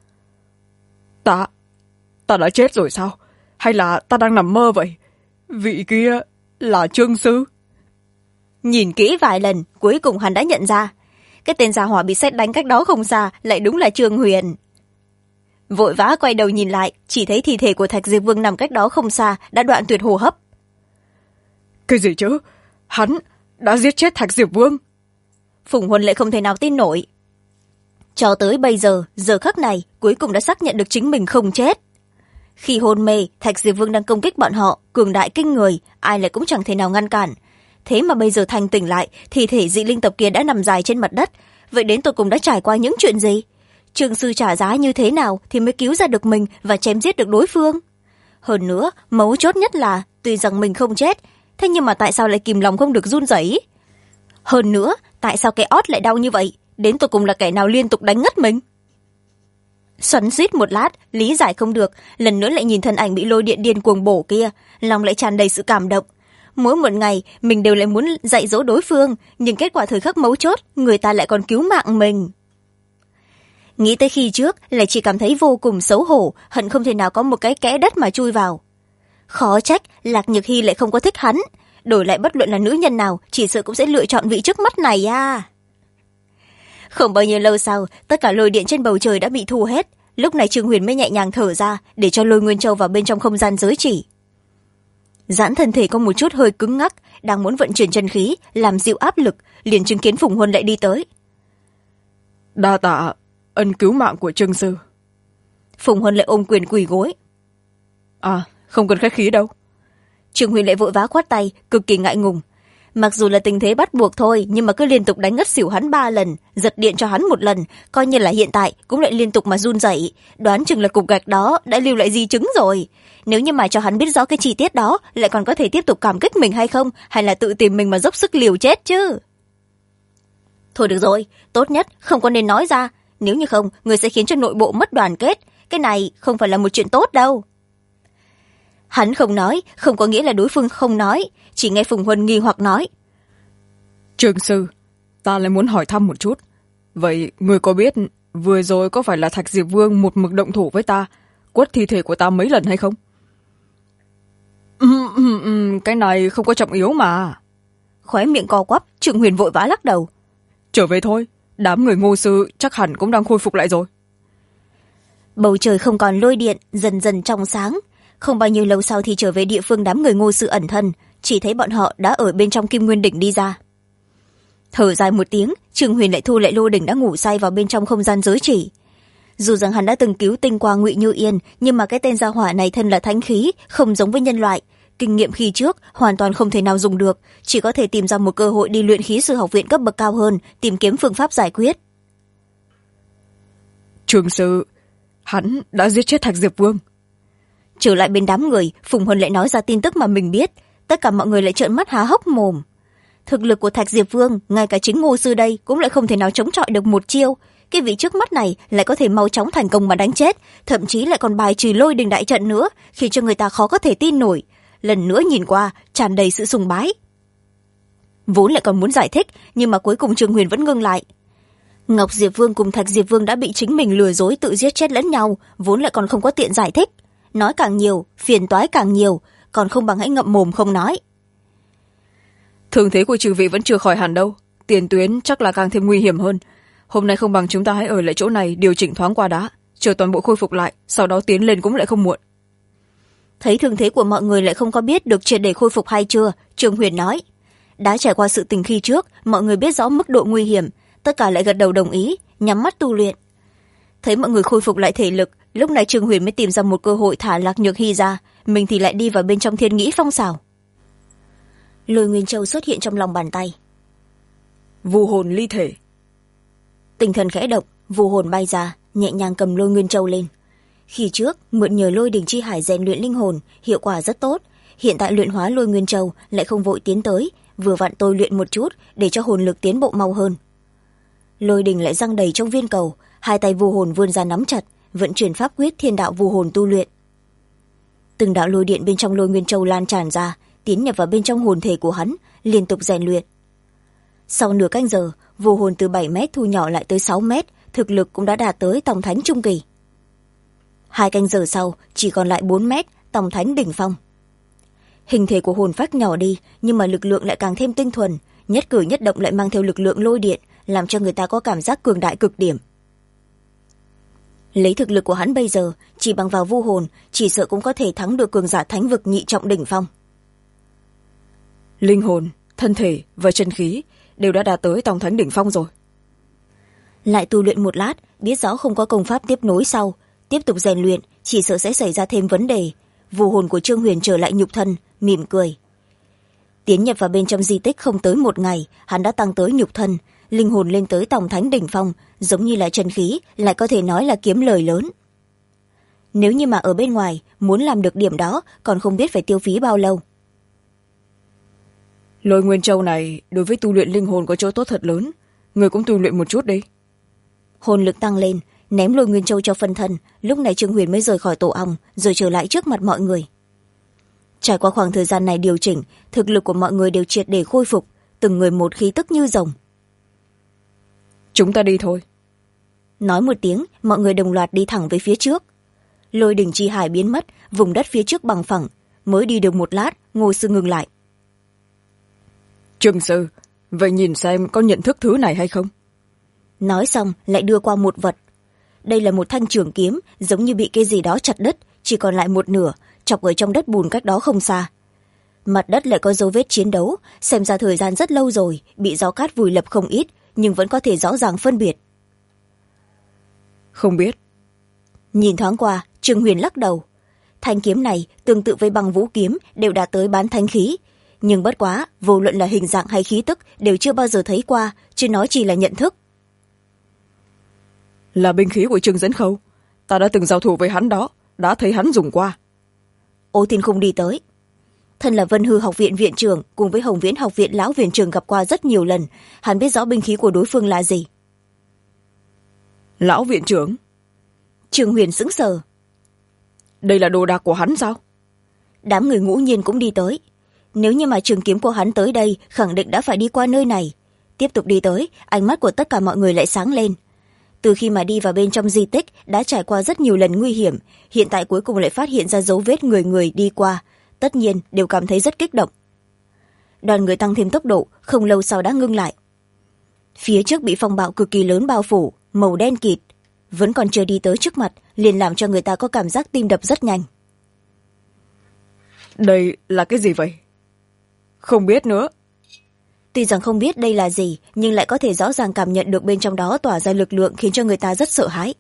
Ta đã chết rồi sao? Hay là ta đang nằm mơ vậy? Vị kia là Trương Sư. Nhìn kỹ vài lần, cuối cùng hắn đã nhận ra. Cái tên gia hỏa bị sét đánh cách đó không xa lại đúng là Trương Huyền. Vội vã quay đầu nhìn lại, chỉ thấy thi thể của Thạch Diệp Vương nằm cách đó không xa, đã đoạn tuyệt hô hấp. Cái gì chứ? Hắn đã giết chết Thạch Diệp Vương? Phùng Huân lại không thể nào tin nổi. Cho tới bây giờ, giờ khắc này, cuối cùng đã xác nhận được chính mình không chết. Khi hôn mê, Thạch Diệp Vương đang công kích bọn họ, cường đại kinh người, ai lại cũng chẳng thể nào ngăn cản. Thế mà bây giờ thanh tỉnh lại, thi thể dị linh tộc kia đã nằm dài trên mặt đất. Vậy đến tột cùng đã trải qua những chuyện gì? Trương sư trả giá như thế nào thì mới cứu ra được mình và chém giết được đối phương? Hơn nữa, mấu chốt nhất là, tuy rằng mình không chết, thế nhưng mà tại sao lại kìm lòng không được run rẩy? Hơn nữa, tại sao cái ót lại đau như vậy? Đến tột cùng là kẻ nào liên tục đánh ngất mình? Xoắn xuýt một lát, lý giải không được, lần nữa lại nhìn thân ảnh bị lôi điện điên cuồng bổ kia, lòng lại tràn đầy sự cảm động. Mỗi một ngày, mình đều lại muốn dạy dỗ đối phương, nhưng kết quả thời khắc mấu chốt, người ta lại còn cứu mạng mình. Nghĩ tới khi trước, lại chỉ cảm thấy vô cùng xấu hổ, hận không thể nào có một cái kẽ đất mà chui vào. Khó trách, Lạc Nhược Hy lại không có thích hắn. Đổi lại bất luận là nữ nhân nào, chỉ sợ cũng sẽ lựa chọn vị trước mắt này à. Không bao nhiêu lâu sau, tất cả lôi điện trên bầu trời đã bị thu hết. Lúc này Trương Huyền mới nhẹ nhàng thở ra, để cho Lôi Nguyên Châu vào bên trong không gian giới chỉ. Giãn thân thể có một chút hơi cứng ngắc, đang muốn vận chuyển chân khí, làm dịu áp lực, liền chứng kiến Phùng Huân lại đi tới. Đa tạ ân cứu mạng của Trương Sư. Phùng Huân lại ôm quyền quỳ gối. Không cần khách khí đâu. Trương Huyền lại vội vã khoát tay, cực kỳ ngại ngùng. Mặc dù là tình thế bắt buộc thôi, nhưng mà cứ liên tục đánh ngất xỉu hắn 3 lần, giật điện cho hắn 1 lần, coi như là hiện tại cũng lại liên tục mà run rẩy. Đoán chừng là cục gạch đó đã lưu lại di chứng rồi. Nếu như mà cho hắn biết rõ cái chi tiết đó, lại còn có thể tiếp tục cảm kích mình hay không, hay là tự tìm mình mà dốc sức liều chết chứ. Thôi được rồi, tốt nhất không có nên nói ra. Nếu như không, người sẽ khiến cho nội bộ mất đoàn kết. Cái này không phải là một chuyện tốt đâu. Hắn không nói, không có nghĩa là đối phương không nói. Chỉ nghe Phùng Huân nghi hoặc nói. Trương Sư, ta lại muốn hỏi thăm một chút. Vậy người có biết vừa rồi có phải là Thạch Diệp Vương một mực động thủ với ta, quất thi thể của ta mấy lần hay không? Cái này không có trọng yếu mà. Khóe miệng co quắp, Trương Huyền vội vã lắc đầu. Trở về thôi, đám người Ngô Sư chắc hẳn cũng đang khôi phục lại rồi. Bầu trời không còn lôi điện, dần dần trong sáng. Không bao nhiêu lâu sau thì trở về địa phương đám người Ngô Sư ẩn thân, chỉ thấy bọn họ đã ở bên trong Kim Nguyên Đỉnh đi ra. Thở dài một tiếng, Trương Huyền lại thu lại Lô Đỉnh đã ngủ say vào bên trong không gian giới chỉ. Dù rằng hắn đã từng cứu tinh qua Ngụy Như Yên, nhưng mà cái tên gia hỏa này thân là thánh khí, không giống với nhân loại. Kinh nghiệm khi trước hoàn toàn không thể nào dùng được, chỉ có thể tìm ra một cơ hội đi luyện khí sư học viện cấp bậc cao hơn, tìm kiếm phương pháp giải quyết. Trương Sư, hắn đã giết chết Thạch Diệp Vương. Trở lại bên đám người, Phùng Huân lại nói ra tin tức mà mình biết. Tất cả mọi người lại trợn mắt há hốc mồm. Thực lực của Thạch Diệp Vương, ngay cả chính Ngô Sư đây cũng lại không thể nào chống chọi được một chiêu. Cái vị trước mắt này lại có thể mau chóng thành công mà đánh chết, thậm chí lại còn bài trừ Lôi Đình đại trận nữa, khiến cho người ta khó có thể tin nổi. Lần nữa nhìn qua, tràn đầy sự sùng bái. vốn lại còn muốn giải thích, nhưng mà cuối cùng Trương Huyền vẫn ngưng lại. Ngọc Diệp Vương cùng Thạch Diệp Vương đã bị chính mình lừa dối tự giết chết lẫn nhau, vốn lại còn không có tiện giải thích. Nói càng nhiều, phiền toái càng nhiều, còn không bằng hãy ngậm mồm không nói. Thương thế của chư vị vẫn chưa khỏi hẳn đâu, tiền tuyến chắc là càng thêm nguy hiểm hơn. Hôm nay không bằng chúng ta hãy ở lại chỗ này điều chỉnh thoáng qua đã, chờ toàn bộ khôi phục lại, sau đó tiến lên cũng lại không muộn. Thấy thương thế của mọi người lại không có biết được triệt để khôi phục hay chưa, Trương Huyền nói. Đã trải qua sự tình khi trước, mọi người biết rõ mức độ nguy hiểm, tất cả lại gật đầu đồng ý, nhắm mắt tu luyện. Thấy mọi người khôi phục lại thể lực, lúc này Trương Huyền mới tìm ra một cơ hội thả Lạc Nhược Hy ra, mình thì lại đi vào bên trong Thiên Nghĩ Phong xảo. Lôi Nguyên Châu xuất hiện trong lòng bàn tay. Vu hồn ly thể. Tinh thần khẽ động, vu hồn bay ra, nhẹ nhàng cầm Lôi Nguyên Châu lên. Khi trước mượn nhờ Lôi Đình Chi Hải rèn luyện linh hồn, hiệu quả rất tốt. Hiện tại luyện hóa Lôi Nguyên Châu lại không vội tiến tới, vừa vặn tôi luyện một chút để cho hồn lực tiến bộ mau hơn. Lôi đình lại giăng đầy trong viên cầu, hai tay vu hồn vươn ra nắm chặt, vận chuyển pháp quyết thiên đạo vu hồn tu luyện. Từng đạo lôi điện bên trong Lôi Nguyên Châu lan tràn ra, tiến nhập vào bên trong hồn thể của hắn, liên tục rèn luyện. Sau nửa canh giờ, vu hồn từ 7 mét thu nhỏ lại tới 6 mét, thực lực cũng đã đạt tới tổng thánh trung kỳ. 2 canh giờ sau, chỉ còn lại 4 mét, tổng thánh đỉnh phong. Hình thể của hồn phách nhỏ đi, nhưng mà lực lượng lại càng thêm tinh thuần, nhất cử nhất động lại mang theo lực lượng lôi điện, làm cho người ta có cảm giác cường đại cực điểm. Lấy thực lực của hắn bây giờ, chỉ bằng vào vu hồn, chỉ sợ cũng có thể thắng được cường giả thánh vực nhị trọng đỉnh phong. Linh hồn, thân thể và chân khí đều đã đạt tới tổng thánh đỉnh phong rồi. Lại tu luyện một lát, biết rõ không có công pháp tiếp nối sau, tiếp tục rèn luyện, chỉ sợ sẽ xảy ra thêm vấn đề. Vu hồn của Trương Huyền trở lại nhục thân, mỉm cười. Tiến nhập vào bên trong di tích không tới 1 ngày, hắn đã tăng tới nhục thân, linh hồn lên tới tổng thánh đỉnh phong, giống như là chân khí, lại có thể nói là kiếm lời lớn. Nếu như mà ở bên ngoài, muốn làm được điểm đó, còn không biết phải tiêu phí bao lâu. Lôi Nguyên Châu này đối với tu luyện linh hồn có chỗ tốt thật lớn, người cũng tu luyện một chút đi. Hồn lực tăng lên, ném Lôi Nguyên Châu cho phân thân, lúc này Trương Huyền mới rời khỏi tổ ong, rồi trở lại trước mặt mọi người. Trải qua khoảng thời gian này điều chỉnh, thực lực của mọi người đều triệt để khôi phục, từng người một khí tức như rồng. Chúng ta đi thôi. Nói một tiếng, mọi người đồng loạt đi thẳng về phía trước. Lôi đỉnh chi hải biến mất, vùng đất phía trước bằng phẳng, mới đi được một lát, Ngô Sư ngừng lại. Trương sư, vậy nhìn xem có nhận thức thứ này hay không? Nói xong lại đưa qua một vật. Đây là một thanh trường kiếm, giống như bị cái gì đó chặt đứt, chỉ còn lại một nửa, chọc ở trong đất bùn cách đó không xa. Mặt đất lại có dấu vết chiến đấu, xem ra thời gian rất lâu rồi, bị gió cát vùi lấp không ít, nhưng vẫn có thể rõ ràng phân biệt. Không biết. Nhìn thoáng qua, Trương Huyền lắc đầu. Thanh kiếm này tương tự với băng vũ kiếm, đều đạt tới bán thánh khí, nhưng bất quá, vô luận là hình dạng hay khí tức đều chưa bao giờ thấy qua, chứ nói chỉ là nhận thức. Là binh khí của Trương Dẫn Khâu, ta đã từng giao thủ với hắn đó, đã thấy hắn dùng qua. Ô Thiên Khung đi tới. Thân là Vân Hư học viện viện trưởng cùng với Hồng Viễn học viện lão viện trưởng gặp qua rất nhiều lần, hắn biết rõ binh khí của đối phương là gì. Lão viện trưởng? Trương Huyền sững sờ. Đây là đồ đạc của hắn sao? Đám người ngũ nhiên cũng đi tới. Nếu như mà trường kiếm của hắn tới đây, khẳng định đã phải đi qua nơi này. Tiếp tục đi tới, ánh mắt của tất cả mọi người lại sáng lên. Từ khi mà đi vào bên trong di tích, đã trải qua rất nhiều lần nguy hiểm, hiện tại cuối cùng lại phát hiện ra dấu vết người đi qua, tất nhiên đều cảm thấy rất kích động. Đoàn người tăng thêm tốc độ, không lâu sau đã ngưng lại. Phía trước bị phong bạo cực kỳ lớn bao phủ, màu đen kịt, vẫn còn chưa đi tới trước mặt, liền làm cho người ta có cảm giác tim đập rất nhanh. Đây là cái gì vậy? Không biết nữa. Tuy rằng không biết đây là gì, nhưng lại có thể rõ ràng cảm nhận được bên trong đó tỏa ra lực lượng khiến cho người ta rất sợ hãi.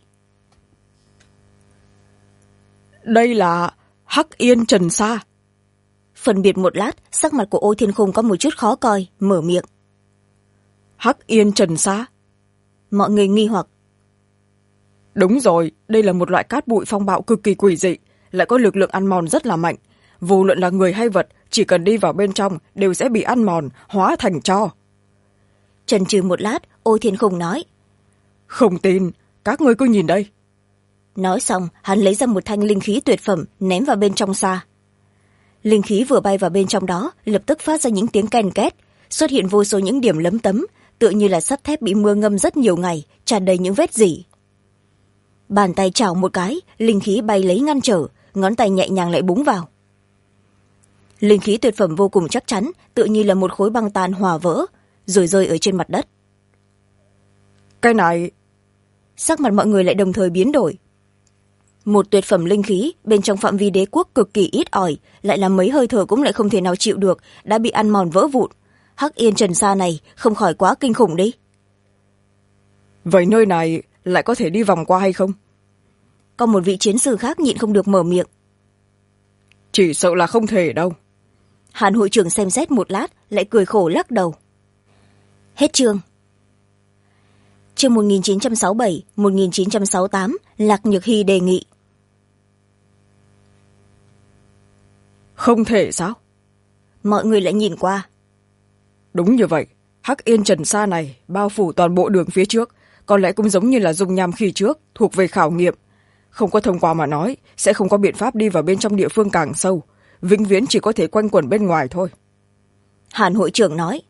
Đây là Hắc Yên Trần Sa. Phân biệt một lát, sắc mặt của Ô Thiên Khung có một chút khó coi, mở miệng. Hắc Yên Trần Sa? Mọi người nghi hoặc. Đúng rồi, đây là một loại cát bụi phong bạo cực kỳ quỷ dị, lại có lực lượng ăn mòn rất là mạnh. Vô luận là người hay vật, chỉ cần đi vào bên trong đều sẽ bị ăn mòn, hóa thành tro. Chần chừ một lát, Ô Thiên Khung nói. Không tin, các ngươi cứ nhìn đây. Nói xong, hắn lấy ra một thanh linh khí tuyệt phẩm, ném vào bên trong xa. Linh khí vừa bay vào bên trong đó, lập tức phát ra những tiếng ken két. xuất hiện vô số những điểm lấm tấm, tựa như là sắt thép bị mưa ngâm rất nhiều ngày, tràn đầy những vết rỉ. Bàn tay chảo một cái, linh khí bay lấy ngăn trở, ngón tay nhẹ nhàng lại búng vào. Linh khí tuyệt phẩm vô cùng chắc chắn, tựa như là một khối băng tan hòa vỡ, rồi rơi ở trên mặt đất. Cái này... Sắc mặt mọi người lại đồng thời biến đổi. Một tuyệt phẩm linh khí bên trong phạm vi đế quốc cực kỳ ít ỏi, lại là mấy hơi thở cũng lại không thể nào chịu được, đã bị ăn mòn vỡ vụn. Hắc Yên Trần Sa này không khỏi quá kinh khủng đi. Vậy nơi này lại có thể đi vòng qua hay không? Có một vị chiến sư khác nhịn không được mở miệng. Chỉ sợ là không thể đâu. Hàn hội trưởng xem xét một lát, lại cười khổ lắc đầu. Hết chương. Chương 1967-1968, Lạc Nhược Hy đề nghị. Không thể sao? Mọi người lại nhìn qua. Đúng như vậy, Hắc Yên Trần Sa này bao phủ toàn bộ đường phía trước, có lẽ cũng giống như là dung nham khi trước, thuộc về khảo nghiệm. Không có thông qua mà nói, sẽ không có biện pháp đi vào bên trong địa phương càng sâu, vĩnh viễn chỉ có thể quanh quẩn bên ngoài thôi. Hàn hội trưởng nói.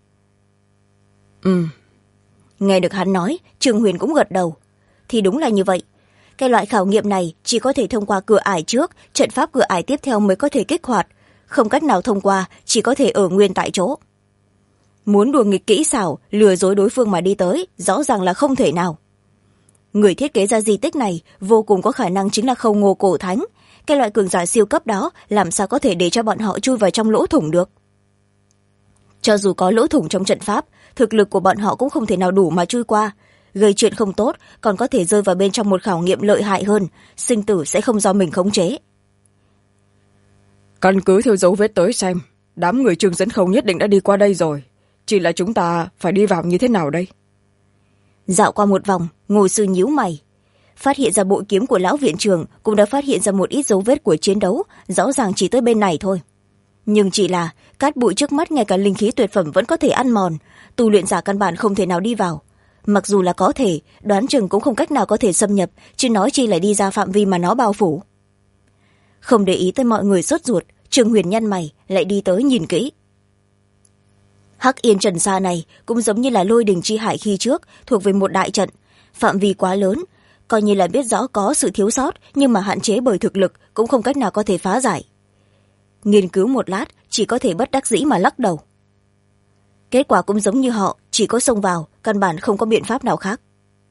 Nghe được hắn nói, Trương Huyền cũng gật đầu. Thì đúng là như vậy. Cái loại khảo nghiệm này chỉ có thể thông qua cửa ải trước, trận pháp cửa ải tiếp theo mới có thể kích hoạt. Không cách nào thông qua, chỉ có thể ở nguyên tại chỗ. Muốn đùa nghịch kỹ xảo, lừa dối đối phương mà đi tới, rõ ràng là không thể nào. Người thiết kế ra di tích này vô cùng có khả năng chính là Khâu Ngô Cổ Thánh. Cái loại cường giả siêu cấp đó làm sao có thể để cho bọn họ chui vào trong lỗ thủng được. Cho dù có lỗ thủng trong trận pháp, thực lực của bọn họ cũng không thể nào đủ mà chui qua. Gây chuyện không tốt, còn có thể rơi vào bên trong một khảo nghiệm lợi hại hơn, sinh tử sẽ không do mình khống chế. Căn cứ theo dấu vết tới xem, đám người Trương Dẫn Khâu nhất định đã đi qua đây rồi. Chỉ là chúng ta phải đi vào như thế nào đây? Dạo qua một vòng, Ngô sư nhíu mày. Phát hiện ra bội kiếm của lão viện trưởng, cũng đã phát hiện ra một ít dấu vết của chiến đấu, rõ ràng chỉ tới bên này thôi. Nhưng chỉ là cát bụi trước mắt, ngay cả linh khí tuyệt phẩm vẫn có thể ăn mòn, tu luyện giả căn bản không thể nào đi vào. Mặc dù là có thể, đoán chừng cũng không cách nào có thể xâm nhập, chứ nói chi là đi ra phạm vi mà nó bao phủ. Không để ý tới mọi người sốt ruột, Trương Huyền nhăn mày, lại đi tới nhìn kỹ. Hắc Yên Trần Sa này cũng giống như là Lôi Đình Chi Hải khi trước, thuộc về một đại trận, phạm vi quá lớn, coi như là biết rõ có sự thiếu sót, nhưng mà hạn chế bởi thực lực, cũng không cách nào có thể phá giải. Nghiên cứu một lát, chỉ có thể bất đắc dĩ mà lắc đầu. Kết quả cũng giống như họ, chỉ có xông vào, căn bản không có biện pháp nào khác.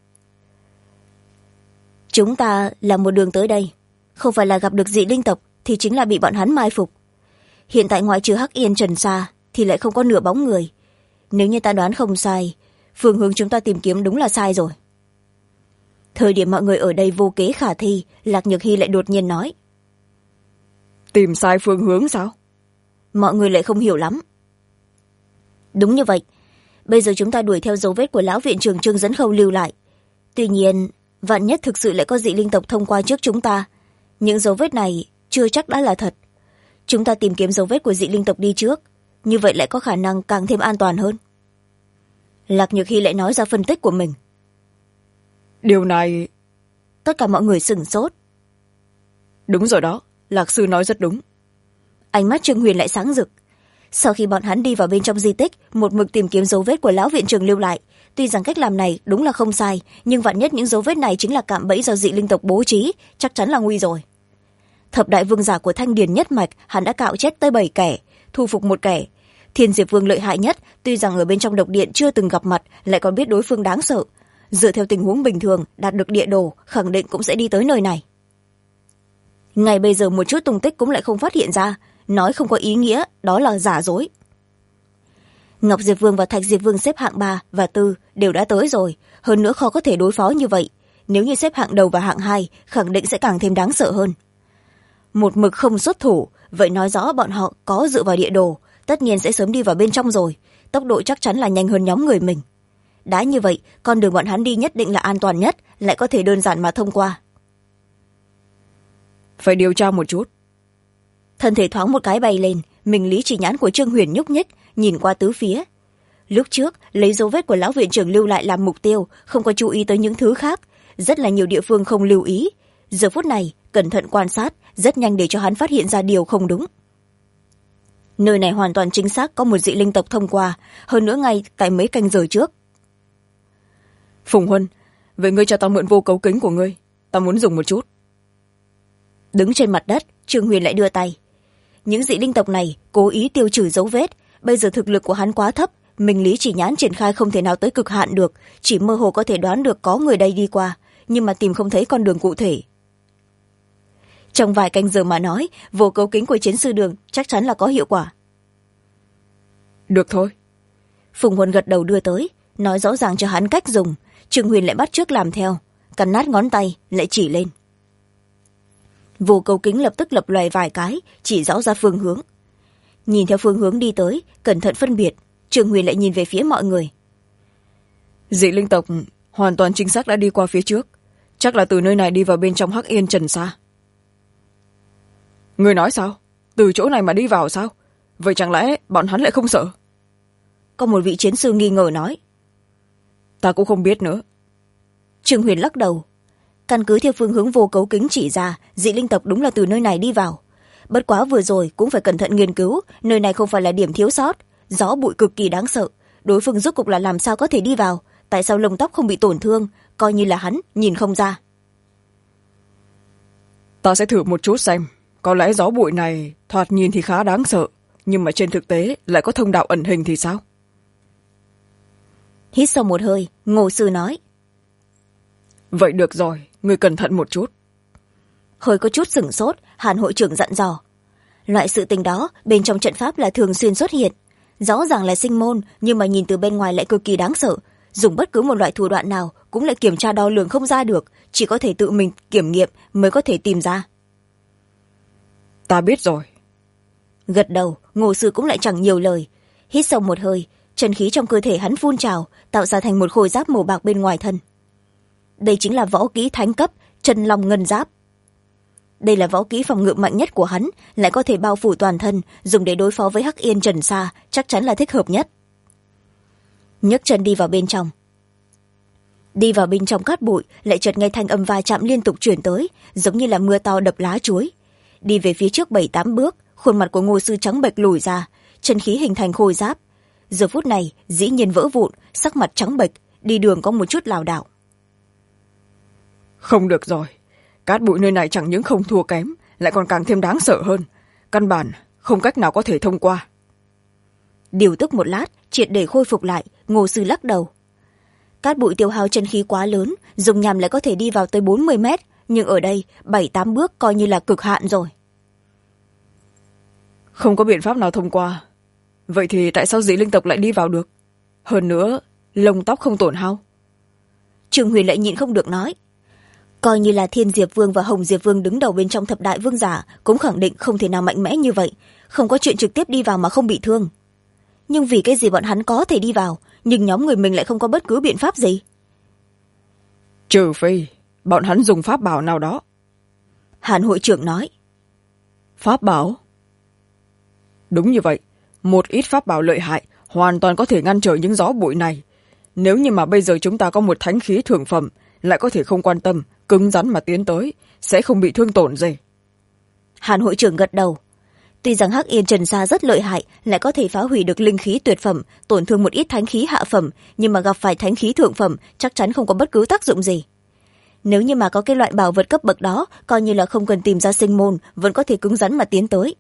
Chúng ta là một đường tới đây, không phải là gặp được dị linh tộc, thì chính là bị bọn hắn mai phục. Hiện tại ngoại trừ Hắc Yên Trần Sa thì lại không có nửa bóng người. Nếu như ta đoán không sai, phương hướng chúng ta tìm kiếm đúng là sai rồi. Thời điểm mọi người ở đây vô kế khả thi, Lạc Nhược Hy lại đột nhiên nói. Tìm sai phương hướng sao? Mọi người lại không hiểu lắm. Đúng như vậy. Bây giờ chúng ta đuổi theo dấu vết của lão viện trưởng Trương Dẫn Khâu lưu lại. Tuy nhiên, vạn nhất thực sự lại có dị linh tộc thông qua trước chúng ta. Những dấu vết này chưa chắc đã là thật. Chúng ta tìm kiếm dấu vết của dị linh tộc đi trước. Như vậy lại có khả năng càng thêm an toàn hơn. Lạc Nhược Hy lại nói ra phân tích của mình. Điều này... Tất cả mọi người sửng sốt. Đúng rồi đó, Lạc sư nói rất đúng. Ánh mắt Trương Huyền lại sáng rực. Sau khi bọn hắn đi vào bên trong di tích, một mực tìm kiếm dấu vết của lão viện trưởng lưu lại, tuy rằng cách làm này đúng là không sai, nhưng vạn nhất những dấu vết này chính là cạm bẫy do dị linh tộc bố trí, chắc chắn là nguy rồi. Thập đại vương giả của Thanh Điền nhất mạch, hắn đã cạo chết tới 7 kẻ, thu phục 1 kẻ. Thiên Diệp Vương lợi hại nhất, tuy rằng ở bên trong độc điện chưa từng gặp mặt, lại còn biết đối phương đáng sợ. Dựa theo tình huống bình thường, đạt được địa đồ, khẳng định cũng sẽ đi tới nơi này. Ngay bây giờ một chút tung tích cũng lại không phát hiện ra, nói không có ý nghĩa, đó là giả dối. Ngọc Diệp Vương và Thạch Diệp Vương xếp hạng 3 và 4 đều đã tới rồi, hơn nữa khó có thể đối phó như vậy. Nếu như xếp hạng đầu và hạng 2, khẳng định sẽ càng thêm đáng sợ hơn. Một mực không xuất thủ, vậy nói rõ bọn họ có dựa vào địa đồ, tất nhiên sẽ sớm đi vào bên trong rồi, tốc độ chắc chắn là nhanh hơn nhóm người mình. Đã như vậy, con đường bọn hắn đi nhất định là an toàn nhất, lại có thể đơn giản mà thông qua. Phải điều tra một chút. Thân thể thoáng một cái bay lên, mình lý chỉ nhãn của Trương Huyền nhúc nhích, nhìn qua tứ phía. Lúc trước, lấy dấu vết của lão viện trưởng lưu lại làm mục tiêu, không có chú ý tới những thứ khác, rất là nhiều địa phương không lưu ý. Giờ phút này, cẩn thận quan sát, rất nhanh để cho hắn phát hiện ra điều không đúng. nơi này hoàn toàn chính xác có một dị linh tộc thông qua, hơn nữa ngay tại mấy canh giờ trước. Phùng Huân, vậy ngươi cho ta mượn vô cấu kính của ngươi, ta muốn dùng một chút. Đứng trên mặt đất, Trương Huyền lại đưa tay. Những dị linh tộc này cố ý tiêu trừ dấu vết, bây giờ thực lực của hắn quá thấp, minh lý chỉ nhãn triển khai không thể nào tới cực hạn được, chỉ mơ hồ có thể đoán được có người đây đi qua, nhưng mà tìm không thấy con đường cụ thể. Trong vài canh giờ mà nói, vô cấu kính của chiến sư Đường chắc chắn là có hiệu quả. Được thôi. Phùng Huân gật đầu đưa tới, nói rõ ràng cho hắn cách dùng. Trương Huyền lại bắt chước làm theo, cắn nát ngón tay lại chỉ lên. Vô cấu kính lập tức lập lòe vài cái, chỉ rõ ra phương hướng. Nhìn theo phương hướng đi tới, cẩn thận phân biệt, Trương Huyền lại nhìn về phía mọi người. Dị linh tộc hoàn toàn chính xác đã đi qua phía trước, chắc là từ nơi này đi vào bên trong Hắc Yên Trần Sa. Người nói sao? Từ chỗ này mà đi vào sao? Vậy chẳng lẽ bọn hắn lại không sợ? Có một vị chiến sư nghi ngờ nói. Ta cũng không biết nữa. Trương Huyền lắc đầu. Căn cứ theo phương hướng vô cấu kính chỉ ra, dị linh tộc đúng là từ nơi này đi vào. Bất quá vừa rồi cũng phải cẩn thận nghiên cứu, nơi này không phải là điểm thiếu sót, gió bụi cực kỳ đáng sợ. Đối phương rốt cục là làm sao có thể đi vào, tại sao lông tóc không bị tổn thương, coi như là hắn nhìn không ra. Ta sẽ thử một chút xem, có lẽ gió bụi này thoạt nhìn thì khá đáng sợ, nhưng mà trên thực tế lại có thông đạo ẩn hình thì sao? Hít sâu một hơi, Ngô sư nói. Vậy được rồi, người cẩn thận một chút. Hơi có chút sửng sốt, Hàn hội trưởng dặn dò. Loại sự tình đó bên trong trận pháp là thường xuyên xuất hiện, rõ ràng là sinh môn, nhưng mà nhìn từ bên ngoài lại cực kỳ đáng sợ, dùng bất cứ một loại thủ đoạn nào cũng lại kiểm tra đo lường không ra được, chỉ có thể tự mình kiểm nghiệm mới có thể tìm ra. Ta biết rồi. Gật đầu, Ngô sư cũng lại chẳng nhiều lời. Hít sâu một hơi, chân khí trong cơ thể hắn phun trào, tạo ra thành một khôi giáp màu bạc bên ngoài thân. Đây chính là võ kỹ thánh cấp chân long ngân giáp. Đây là võ kỹ phòng ngự mạnh nhất của hắn, lại có thể bao phủ toàn thân, dùng để đối phó với Hắc Yên Trần Sa, chắc chắn là thích hợp nhất. Nhấc chân đi vào bên trong. Đi vào bên trong cát bụi, lại chợt nghe thanh âm va chạm liên tục chuyển tới, giống như là mưa to đập lá chuối. Đi về phía trước 7-8 bước, khuôn mặt của Ngô sư trắng bệch lùi ra, chân khí hình thành khôi giáp. Giờ phút này dĩ nhiên vỡ vụn, sắc mặt trắng bệch, đi đường có một chút lảo đảo. Không được rồi, cát bụi nơi này chẳng những không thua kém, lại còn càng thêm đáng sợ hơn, căn bản không cách nào có thể thông qua. Điều tức một lát, triệt để khôi phục lại, Ngô sư lắc đầu. Cát bụi tiêu hao chân khí quá lớn, dùng nhằm lại có thể đi vào tới 40 mét, nhưng ở đây 7-8 bước coi như là cực hạn rồi. Không có biện pháp nào thông qua. Vậy thì tại sao dị linh tộc lại đi vào được? Hơn nữa, lông tóc không tổn hao. Trương Huyền lại nhịn không được nói. Coi như là Thiên Diệp Vương và Hồng Diệp Vương đứng đầu bên trong thập đại vương giả, cũng khẳng định không thể nào mạnh mẽ như vậy, không có chuyện trực tiếp đi vào mà không bị thương. Nhưng vì cái gì bọn hắn có thể đi vào, nhưng nhóm người mình lại không có bất cứ biện pháp gì? Trừ phi bọn hắn dùng pháp bảo nào đó. Hàn hội trưởng nói. Pháp bảo? Đúng như vậy, một ít pháp bảo lợi hại hoàn toàn có thể ngăn trở những gió bụi này. Nếu như mà bây giờ chúng ta có một thánh khí thượng phẩm, lại có thể không quan tâm, cứng rắn mà tiến tới, sẽ không bị thương tổn gì. Hàn hội trưởng gật đầu. Tuy rằng Hắc Yên Trần Sa rất lợi hại, lại có thể phá hủy được linh khí tuyệt phẩm, tổn thương một ít thánh khí hạ phẩm, nhưng mà gặp phải thánh khí thượng phẩm chắc chắn không có bất cứ tác dụng gì. Nếu như mà có cái loại bảo vật cấp bậc đó, coi như là không cần tìm ra sinh môn, vẫn có thể cứng rắn mà tiến tới.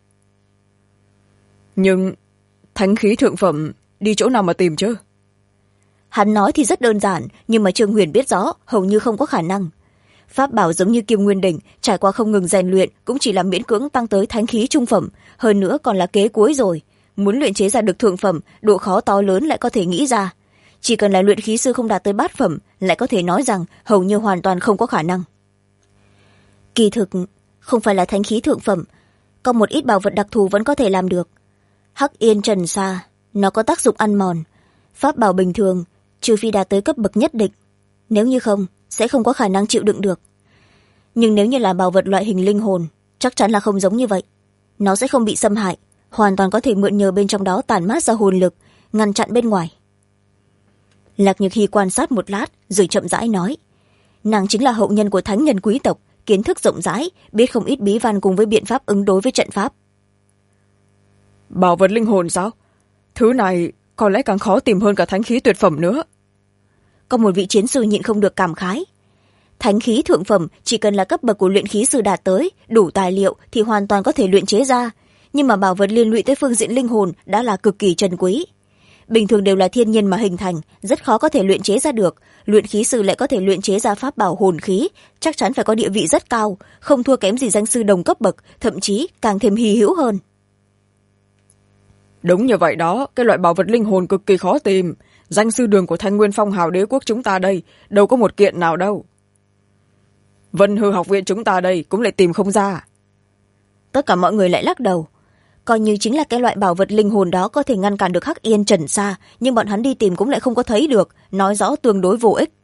Nhưng thánh khí thượng phẩm đi chỗ nào mà tìm chứ? Hắn nói thì rất đơn giản, nhưng mà Trương Huyền biết rõ hầu như không có khả năng. Pháp bảo giống như Kim Nguyên Đỉnh, trải qua không ngừng rèn luyện cũng chỉ là miễn cưỡng tăng tới thánh khí trung phẩm, hơn nữa còn là kế cuối rồi. Muốn luyện chế ra được thượng phẩm, độ khó to lớn lại có thể nghĩ ra. Chỉ cần là luyện khí sư không đạt tới bát phẩm, lại có thể nói rằng hầu như hoàn toàn không có khả năng. Kỳ thực, không phải là thánh khí thượng phẩm, có một ít bảo vật đặc thù vẫn có thể làm được. Hắc Yên Trần Sa, nó có tác dụng ăn mòn. Pháp bảo bình thường, trừ phi đạt tới cấp bậc nhất định. Nếu như không, sẽ không có khả năng chịu đựng được. Nhưng nếu như là bảo vật loại hình linh hồn, chắc chắn là không giống như vậy. Nó sẽ không bị xâm hại, hoàn toàn có thể mượn nhờ bên trong đó tản mát ra hồn lực, ngăn chặn bên ngoài. Lạc Nhược Hy quan sát một lát, rồi chậm rãi nói. Nàng chính là hậu nhân của thánh nhân quý tộc, kiến thức rộng rãi, biết không ít bí văn cùng với biện pháp ứng đối với trận pháp. Bảo vật linh hồn sao? Thứ này có lẽ càng khó tìm hơn cả thánh khí tuyệt phẩm nữa. Có một vị chiến sư nhịn không được cảm khái. Thánh khí thượng phẩm chỉ cần là cấp bậc của luyện khí sư đạt tới, đủ tài liệu thì hoàn toàn có thể luyện chế ra. Nhưng mà bảo vật liên lụy tới phương diện linh hồn đã là cực kỳ trân quý. Bình thường đều là thiên nhiên mà hình thành, rất khó có thể luyện chế ra được. Luyện khí sư lại có thể luyện chế ra pháp bảo hồn khí, chắc chắn phải có địa vị rất cao, không thua kém gì danh sư đồng cấp bậc, thậm chí càng thêm hy hữu hơn. Đúng như vậy đó, cái loại bảo vật linh hồn cực kỳ khó tìm. Danh sư đường của Thanh Nguyên Phong Hào đế quốc chúng ta đây đâu có một kiện nào đâu. Vân Hư học viện chúng ta đây cũng lại tìm không ra. Tất cả mọi người lại lắc đầu. Coi như chính là cái loại bảo vật linh hồn đó có thể ngăn cản được Hắc Yên Trần Sa, nhưng bọn hắn đi tìm cũng lại không có thấy được, nói rõ tương đối vô ích.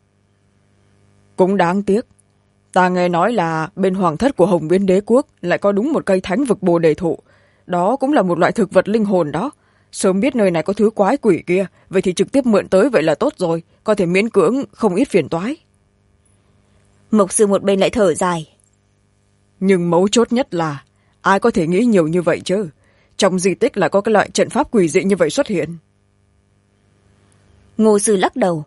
Cũng đáng tiếc. Ta nghe nói là bên hoàng thất của Hồng Biến đế quốc lại có đúng một cây thánh vực bồ đề thụ. Đó cũng là một loại thực vật linh hồn đó. Sớm biết nơi này có thứ quái quỷ kia, vậy thì trực tiếp mượn tới vậy là tốt rồi, có thể miễn cưỡng không ít phiền toái. Mộc sư một bên lại thở dài. Nhưng mấu chốt nhất là ai có thể nghĩ nhiều như vậy chứ? Trong di tích là có cái loại trận pháp quỷ dị như vậy xuất hiện. Ngô sư lắc đầu.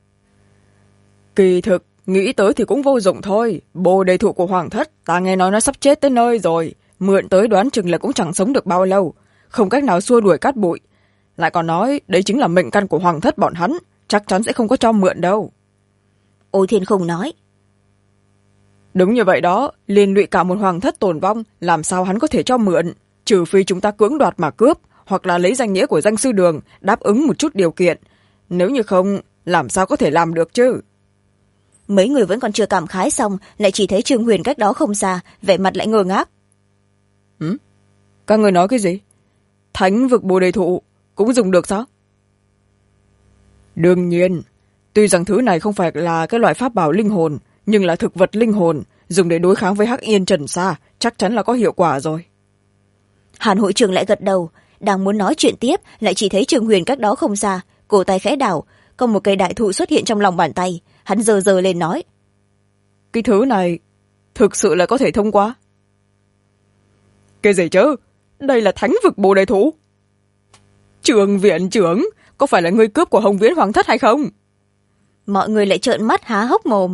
Kỳ thực nghĩ tới thì cũng vô dụng thôi. Bồ đề thụ của hoàng thất ta nghe nói nó sắp chết tới nơi rồi, mượn tới đoán chừng là cũng chẳng sống được bao lâu, không cách nào xua đuổi cát bụi. Lại còn nói đấy chính là mệnh căn của hoàng thất bọn hắn, chắc chắn sẽ không có cho mượn đâu. Ôi Thiên Không nói. Đúng như vậy đó, liên lụy cả một hoàng thất tồn vong, làm sao hắn có thể cho mượn, trừ phi chúng ta cưỡng đoạt mà cướp, hoặc là lấy danh nghĩa của danh sư đường đáp ứng một chút điều kiện. Nếu như không, làm sao có thể làm được chứ? Mấy người vẫn còn chưa cảm khái xong, lại chỉ thấy Trương Huyền cách đó không xa, vẻ mặt lại ngơ ngác. Các người nói cái gì? Thánh vực bồ đề thụ cũng dùng được sao? Đương nhiên, tuy rằng thứ này không phải là cái loại pháp bảo linh hồn, nhưng là thực vật linh hồn, dùng để đối kháng với Hắc Yên Trần Sa, chắc chắn là có hiệu quả rồi. Hàn hội trưởng lại gật đầu, đang muốn nói chuyện tiếp, lại chỉ thấy Trương Huyền cách đó không xa, cổ tay khẽ đảo, có một cây đại thụ xuất hiện trong lòng bàn tay, hắn giơ giơ lên nói. Cái thứ này thực sự là có thể thông qua? Cái gì chứ? Đây là thánh vực bồ đề thụ. Trường viện trưởng, có phải là người cướp của Hồng Viễn hoàng thất hay không? Mọi người lại trợn mắt há hốc mồm.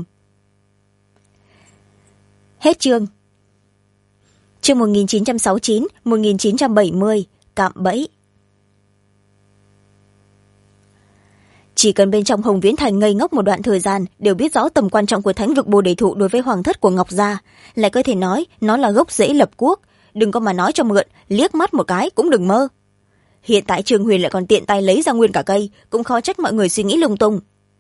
Hết chương. Chương 1969, 1970, cạm bẫy. Chỉ cần bên trong Hồng Viễn Thành ngây ngốc một đoạn thời gian đều biết rõ tầm quan trọng của thánh vực bồ đề thụ đối với hoàng thất của Ngọc Gia, lại có thể nói nó là gốc rễ lập quốc, đừng có mà nói cho mượn, liếc mắt một cái cũng đừng mơ. Hiện tại Trương Huyền lại còn tiện tay lấy ra nguyên cả cây, cũng khó trách mọi người suy nghĩ lung tung.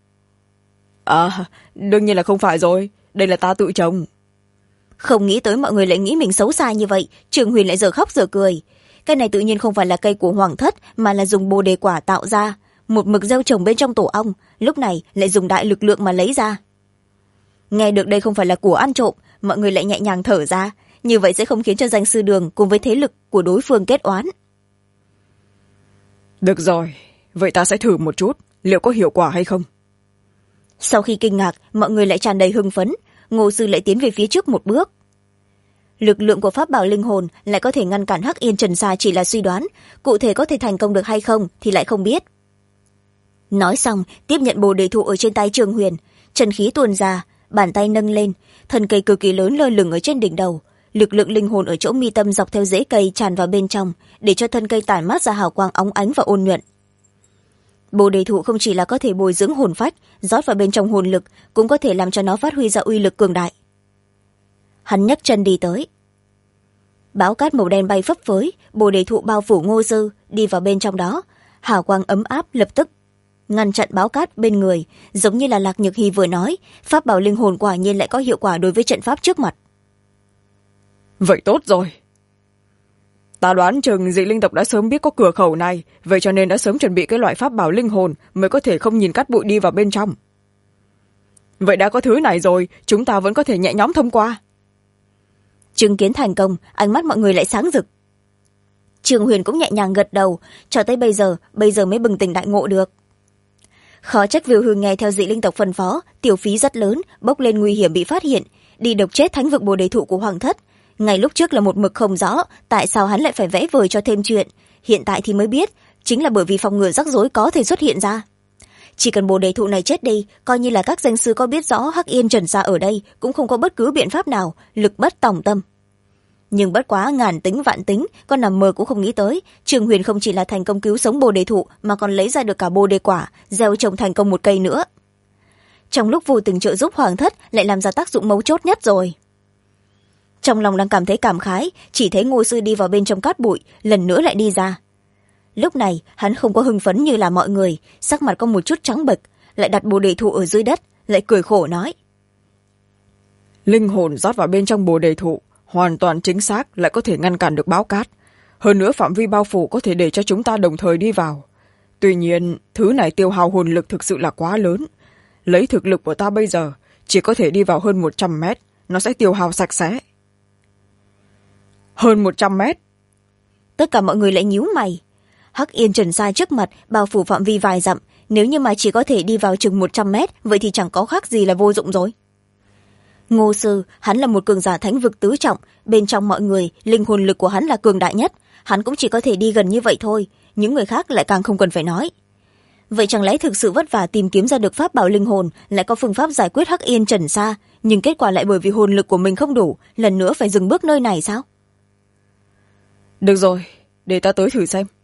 Đương nhiên là không phải rồi, đây là ta tự trồng. Không nghĩ tới mọi người lại nghĩ mình xấu xa như vậy, Trương Huyền lại giờ khóc giờ cười. Cái này tự nhiên không phải là cây của hoàng thất, mà là dùng bồ đề quả tạo ra, một mực gieo trồng bên trong tổ ong, lúc này lại dùng đại lực lượng mà lấy ra. Nghe được đây không phải là của ăn trộm, mọi người lại nhẹ nhàng thở ra, như vậy sẽ không khiến cho danh sư đường cùng với thế lực của đối phương kết oán. Được rồi, vậy ta sẽ thử một chút, liệu có hiệu quả hay không? Sau khi kinh ngạc, mọi người lại tràn đầy hưng phấn, Ngô sư lại tiến về phía trước một bước. Lực lượng của pháp bảo linh hồn lại có thể ngăn cản Hắc Yên Trần Sa chỉ là suy đoán, cụ thể có thể thành công được hay không thì lại không biết. Nói xong, tiếp nhận bồ đề thụ ở trên tay Trương Huyền, chân khí tuôn ra, bàn tay nâng lên, thân cây cực kỳ lớn lơ lửng ở trên đỉnh đầu, lực lượng linh hồn ở chỗ mi tâm dọc theo rễ cây tràn vào bên trong, để cho thân cây tản mát ra hào quang óng ánh và ôn nhuận. Bồ đề thụ không chỉ là có thể bồi dưỡng hồn phách, rót vào bên trong hồn lực, cũng có thể làm cho nó phát huy ra uy lực cường đại. Hắn nhấc chân đi tới. Bão cát màu đen bay phấp phới, bồ đề thụ bao phủ Ngô sư, đi vào bên trong đó, hào quang ấm áp lập tức ngăn chặn bão cát bên người, giống như là Lạc Nhược Hy vừa nói, pháp bảo linh hồn quả nhiên lại có hiệu quả đối với trận pháp trước mặt. Vậy tốt rồi. Ta đoán chừng dị linh tộc đã sớm biết có cửa khẩu này, vậy cho nên đã sớm chuẩn bị cái loại pháp bảo linh hồn mới có thể không nhìn cát bụi đi vào bên trong. Vậy đã có thứ này rồi, chúng ta vẫn có thể nhẹ nhõm thông qua. Chứng kiến thành công, ánh mắt mọi người lại sáng rực. Trương Huyền cũng nhẹ nhàng gật đầu, cho tới bây giờ mới bừng tỉnh đại ngộ được. Khó trách Viu Hư nghe theo dị linh tộc phân phó, tiểu phí rất lớn, bốc lên nguy hiểm bị phát hiện, đi độc chết thánh vực bồ đề thụ của hoàng thất, ngày lúc trước là một mực không rõ tại sao hắn lại phải vẽ vời cho thêm chuyện, hiện tại thì mới biết chính là bởi vì phòng ngừa rắc rối có thể xuất hiện ra. Chỉ cần bồ đề thụ này chết đi, coi như là các danh sư có biết rõ Hắc Yên Trần Sa ở đây cũng không có bất cứ biện pháp nào, lực bất tòng tâm. Nhưng bất quá ngàn tính vạn tính, con nằm mơ cũng không nghĩ tới Trường Huyền không chỉ là thành công cứu sống bồ đề thụ mà còn lấy ra được cả bồ đề quả, gieo trồng thành công một cây nữa. Trong lúc vô tình trợ giúp hoàng thất lại làm ra tác dụng mấu chốt nhất rồi. Trong lòng đang cảm thấy cảm khái, chỉ thấy Ngô sư đi vào bên trong cát bụi, lần nữa lại đi ra. Lúc này hắn không có hưng phấn như là mọi người, sắc mặt có một chút trắng bệch, lại đặt bồ đề thụ ở dưới đất, lại cười khổ nói: linh hồn rót vào bên trong bồ đề thụ hoàn toàn chính xác, lại có thể ngăn cản được bão cát, hơn nữa phạm vi bao phủ có thể để cho chúng ta đồng thời đi vào. Tuy nhiên thứ này tiêu hao hồn lực thực sự là quá lớn, lấy thực lực của ta bây giờ chỉ có thể đi vào hơn 100 mét, nó sẽ tiêu hao sạch sẽ. Hơn 100 mét? Tất cả mọi người lại nhíu mày. Hắc Yên Trần Sa trước mặt bao phủ phạm vi vài dặm, nếu như mà chỉ có thể đi vào chừng 100 mét, vậy thì chẳng có khác gì là vô dụng rồi. Ngô sư, hắn là một cường giả thánh vực tứ trọng, bên trong mọi người linh hồn lực của hắn là cường đại nhất, hắn cũng chỉ có thể đi gần như vậy thôi, những người khác lại càng không cần phải nói. Vậy chẳng lẽ thực sự vất vả tìm kiếm ra được pháp bảo linh hồn, lại có phương pháp giải quyết Hắc Yên Trần Sa, nhưng kết quả lại bởi vì hồn lực của mình không đủ, lần nữa phải dừng bước nơi này sao? Được rồi, để ta tới thử xem.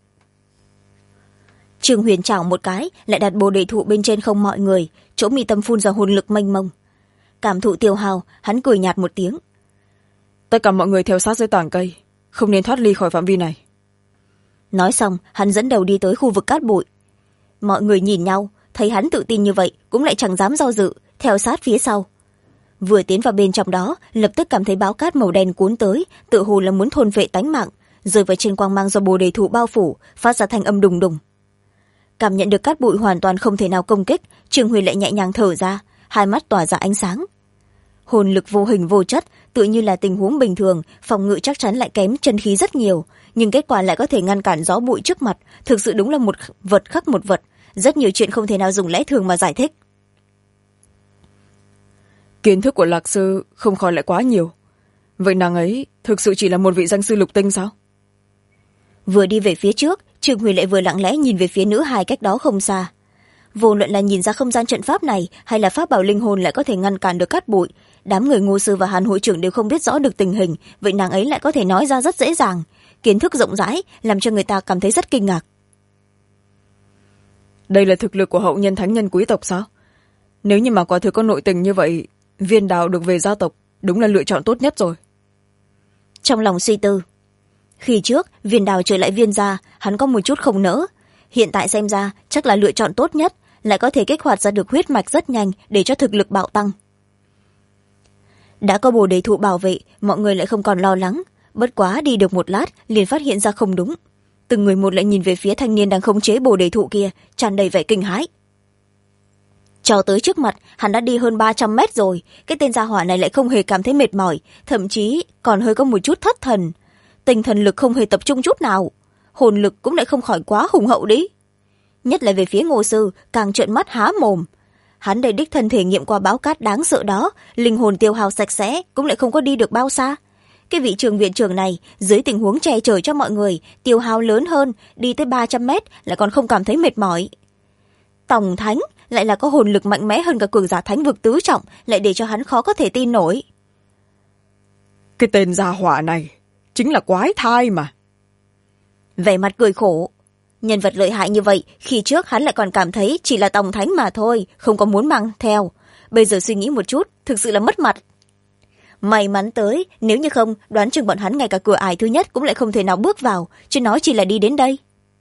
Trường Huyền chảo một cái, lại đặt bồ đề thụ bên trên không mọi người, chỗ mi tâm phun ra hồn lực mênh mông. Cảm thụ tiêu hao, hắn cười nhạt một tiếng: tất cả mọi người theo sát dưới tảng cây, không nên thoát ly khỏi phạm vi này. Nói xong, hắn dẫn đầu đi tới khu vực cát bụi. Mọi người nhìn nhau, thấy hắn tự tin như vậy cũng lại chẳng dám do dự, theo sát phía sau. Vừa tiến vào bên trong đó, lập tức cảm thấy bão cát màu đen cuốn tới, tự hồ là muốn thôn phệ tánh mạng, rơi vào trên quang mang do bồ đề thụ bao phủ, phát ra thanh âm đùng đùng. Cảm nhận được cát bụi hoàn toàn không thể nào công kích, Trường Huyền lại nhẹ nhàng thở ra, hai mắt tỏa ra ánh sáng. Hồn lực vô hình vô chất, tự như là tình huống bình thường, phòng ngự chắc chắn lại kém chân khí rất nhiều, nhưng kết quả lại có thể ngăn cản gió bụi trước mặt, thực sự đúng là một vật khắc một vật, rất nhiều chuyện không thể nào dùng lẽ thường mà giải thích. Kiến thức của Lạc sư không khỏi lại quá nhiều, vậy nàng ấy thực sự chỉ là một vị danh sư lục tinh sao? Vừa đi về phía trước, Trường Huyền lại vừa lặng lẽ nhìn về phía nữ hài cách đó không xa. Vô luận là nhìn ra không gian trận pháp này hay là pháp bảo linh hồn lại có thể ngăn cản được cát bụi, đám người Ngô sư và Hàn hội trưởng đều không biết rõ được tình hình, vậy nàng ấy lại có thể nói ra rất dễ dàng, kiến thức rộng rãi làm cho người ta cảm thấy rất kinh ngạc. Đây là thực lực của hậu nhân thánh nhân quý tộc sao? Nếu như mà quả thực có nội tình như vậy, Viên Đào được về gia tộc đúng là lựa chọn tốt nhất rồi. Trong lòng suy tư, khi trước Viên Đào trở lại Viên gia, hắn có một chút không nỡ, hiện tại xem ra chắc là lựa chọn tốt nhất, lại có thể kích hoạt ra được huyết mạch rất nhanh để cho thực lực bạo tăng. Đã có bồ đề thụ bảo vệ, mọi người lại không còn lo lắng, bất quá đi được một lát liền phát hiện ra không đúng, từng người một lại nhìn về phía thanh niên đang khống chế bồ đề thụ kia, tràn đầy vẻ kinh hãi. Cho tới trước mặt, hắn đã đi hơn 300 mét rồi, cái tên gia hỏa này lại không hề cảm thấy mệt mỏi, thậm chí còn hơi có một chút thất thần, tinh thần lực không hề tập trung chút nào, hồn lực cũng lại không khỏi quá hùng hậu đi. Nhất là về phía Ngô sư, càng trợn mắt há mồm. Hắn đây đích thân thể nghiệm qua bão cát đáng sợ đó, linh hồn tiêu hao sạch sẽ cũng lại không có đi được bao xa. Cái vị trường viện trưởng này dưới tình huống che chở cho mọi người, tiêu hao lớn hơn, đi tới 300 mét lại còn không cảm thấy mệt mỏi. Tổng thánh lại là có hồn lực mạnh mẽ hơn cả cường giả thánh vực tứ trọng, lại để cho hắn khó có thể tin nổi. Cái tên gia hỏa này chính là quái thai mà. Vẻ mặt cười khổ, nhân vật lợi hại như vậy, khi trước hắn lại còn cảm thấy chỉ là tổng thánh mà thôi, không có muốn mang theo, bây giờ suy nghĩ một chút, thực sự là mất mặt. May mắn tới, nếu như không, đoán chừng bọn hắn ngay cả cửa ải thứ nhất cũng lại không thể nào bước vào, chứ nói chỉ là đi đến đây.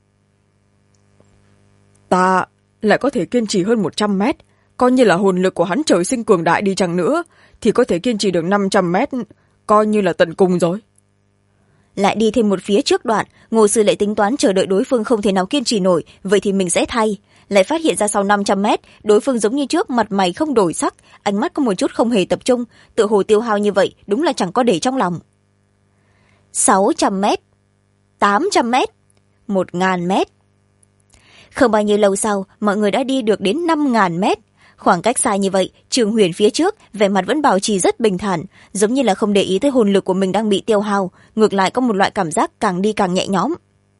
Ta lại có thể kiên trì hơn 100 mét, coi như là hồn lực của hắn trời sinh cường đại đi chăng nữa, thì có thể kiên trì được 500 mét, coi như là tận cùng rồi. Lại đi thêm một phía trước đoạn, Ngô sư lại tính toán chờ đợi đối phương không thể nào kiên trì nổi, vậy thì mình sẽ thay. Lại phát hiện ra sau 500 mét, đối phương giống như trước, mặt mày không đổi sắc, ánh mắt có một chút không hề tập trung, tự hồ tiêu hao như vậy đúng là chẳng có để trong lòng. 600 mét, 800 mét, 1000 mét. Không bao nhiêu lâu sau, mọi người đã đi được đến 5000 mét. khoảng cách xa như vậy, Trương Huyền phía trước vẻ mặt vẫn bảo trì rất bình thản, giống như là không để ý tới hồn lực của mình đang bị tiêu hao, ngược lại có một loại cảm giác càng đi càng nhẹ nhõm.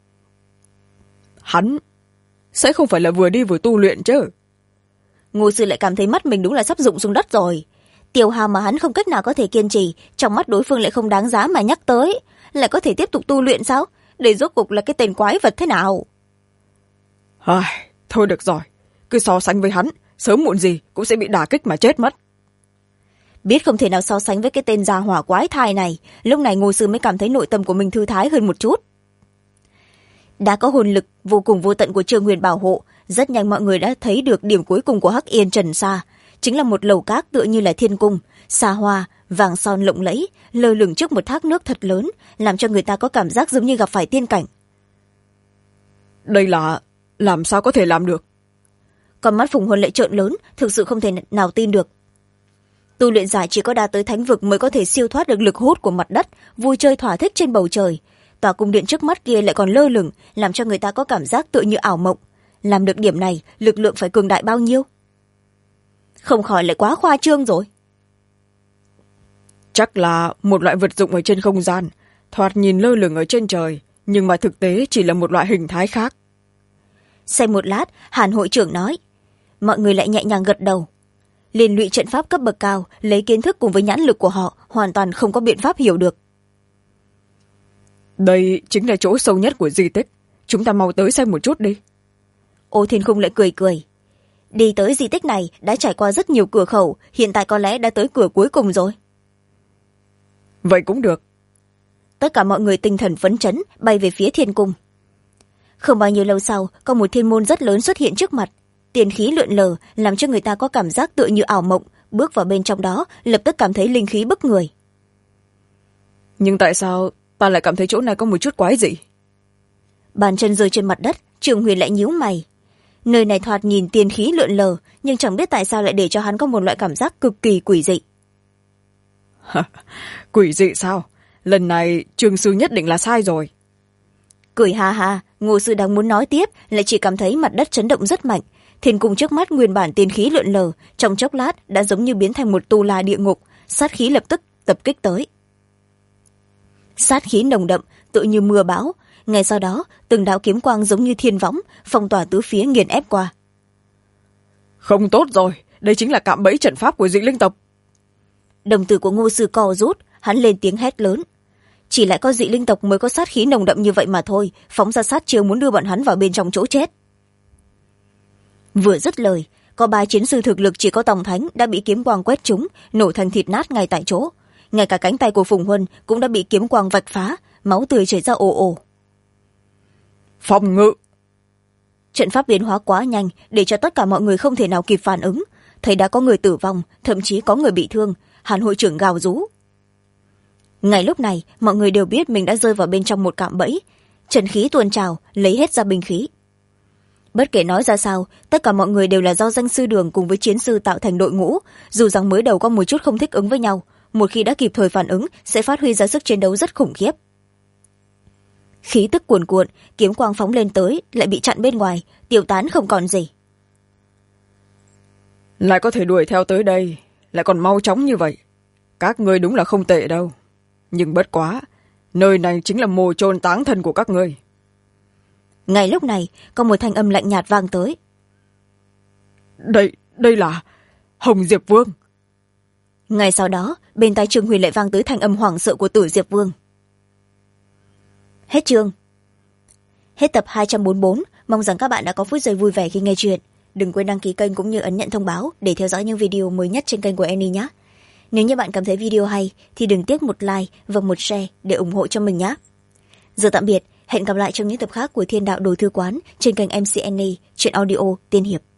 Hắn sẽ không phải là vừa đi vừa tu luyện chứ? Ngô Sư lại cảm thấy mắt mình đúng là sắp rụng xuống đất rồi. Tiêu hao mà hắn không cách nào có thể kiên trì, trong mắt đối phương lại không đáng giá mà nhắc tới, lại có thể tiếp tục tu luyện sao? Đây rốt cuộc là cái tên quái vật thế nào? Thôi được rồi, cứ so sánh với hắn, sớm muộn gì cũng sẽ bị đả kích mà chết mất. Biết không thể nào so sánh với cái tên gia hỏa quái thai này, lúc này Ngô Sư mới cảm thấy nội tâm của mình thư thái hơn một chút. Đã có hồn lực vô cùng vô tận của Trương Huyền bảo hộ, rất nhanh mọi người đã thấy được điểm cuối cùng của Hắc Yên Trần Sa, chính là một lầu cát tựa như là thiên cung, xa hoa, vàng son lộng lẫy, lơ lửng trước một thác nước thật lớn, làm cho người ta có cảm giác giống như gặp phải tiên cảnh. Đây là làm sao có thể làm được? Con mắt Phùng Huân lại trợn lớn, thực sự không thể nào tin được. Tu luyện giả chỉ có đạt tới thánh vực mới có thể siêu thoát được lực hút của mặt đất, vui chơi thỏa thích trên bầu trời. Tòa cung điện trước mắt kia lại còn lơ lửng, làm cho người ta có cảm giác tựa như ảo mộng. Làm được điểm này, lực lượng phải cường đại bao nhiêu? Không khỏi lại quá khoa trương rồi. Chắc là một loại vật dụng ở trên không gian, thoạt nhìn lơ lửng ở trên trời, nhưng mà thực tế chỉ là một loại hình thái khác. Xem một lát, Hàn hội trưởng nói. Mọi người lại nhẹ nhàng gật đầu. Liên lụy trận pháp cấp bậc cao, lấy kiến thức cùng với nhãn lực của họ, hoàn toàn không có biện pháp hiểu được. Đây chính là chỗ sâu nhất của di tích, chúng ta mau tới xem một chút đi. Ô Thiên Khung lại cười cười. Đi tới di tích này đã trải qua rất nhiều cửa khẩu, hiện tại có lẽ đã tới cửa cuối cùng rồi. Vậy cũng được. Tất cả mọi người tinh thần phấn chấn, bay về phía thiên cung. Không bao nhiêu lâu sau, có một thiên môn rất lớn xuất hiện trước mặt. Tiền khí lượn lờ, làm cho người ta có cảm giác tựa như ảo mộng, bước vào bên trong đó, lập tức cảm thấy linh khí bức người. Nhưng tại sao ta lại cảm thấy chỗ này có một chút quái dị? Bàn chân rơi trên mặt đất, Trường Huyền lại nhíu mày. Nơi này thoạt nhìn tiền khí lượn lờ, nhưng chẳng biết tại sao lại để cho hắn có một loại cảm giác cực kỳ quỷ dị. Quỷ dị sao? Lần này Trương sư nhất định là sai rồi. Cười ha ha, Ngô Sư đang muốn nói tiếp, lại chỉ cảm thấy mặt đất chấn động rất mạnh. Thiên cung trước mắt nguyên bản tiền khí lượn lờ, trong chốc lát đã giống như biến thành một tu la địa ngục, sát khí lập tức tập kích tới. Sát khí nồng đậm, tựa như mưa bão. Ngay sau đó, từng đạo kiếm quang giống như thiên võng, phong tỏa tứ phía nghiền ép qua. Không tốt rồi, đây chính là cạm bẫy trận pháp của dị linh tộc. Đồng tử của Ngô Sư co rút, hắn lên tiếng hét lớn. Chỉ lại có dị linh tộc mới có sát khí nồng đậm như vậy mà thôi, phóng ra sát chiêu muốn đưa bọn hắn vào bên trong chỗ chết. Vừa dứt lời, có 3 chiến sư thực lực chỉ có tòng thánh đã bị kiếm quang quét trúng, nổ thành thịt nát ngay tại chỗ. Ngay cả cánh tay của Phùng Huân cũng đã bị kiếm quang vạch phá, máu tươi chảy ra ồ ồ. Phòng ngự! Trận pháp biến hóa quá nhanh để cho tất cả mọi người không thể nào kịp phản ứng. Thấy đã có người tử vong, thậm chí có người bị thương. Hàn hội trưởng gào rú. Ngay lúc này, mọi người đều biết mình đã rơi vào bên trong một cạm bẫy. Trần khí tuôn trào, lấy hết ra binh khí. Bất kể nói ra sao, tất cả mọi người đều là do danh sư đường cùng với chiến sư tạo thành đội ngũ. Dù rằng mới đầu có một chút không thích ứng với nhau, một khi đã kịp thời phản ứng sẽ phát huy ra sức chiến đấu rất khủng khiếp. Khí tức cuồn cuộn, kiếm quang phóng lên tới, lại bị chặn bên ngoài, tiêu tán không còn gì. Lại có thể đuổi theo tới đây, lại còn mau chóng như vậy. Các ngươi đúng là không tệ đâu. Nhưng bất quá, nơi này chính là mồ chôn táng thân của các ngươi. Ngay lúc này, có một thanh âm lạnh nhạt vang tới. Đây là Hồng Diệp Vương. Ngay sau đó, bên tai Trương Huyền lại vang tới thanh âm hoảng sợ của Tử Diệp Vương. Hết chương. Hết tập 244, mong rằng các bạn đã có phút giây vui vẻ khi nghe chuyện. Đừng quên đăng ký kênh cũng như ấn nhận thông báo để theo dõi những video mới nhất trên kênh của Annie nhé. Nếu như bạn cảm thấy video hay thì đừng tiếc một like và một share để ủng hộ cho mình nhé. Giờ tạm biệt, hẹn gặp lại trong những tập khác của Thiên Đạo Đồ Thư Quán trên kênh MC Annie, truyện audio tiên hiệp.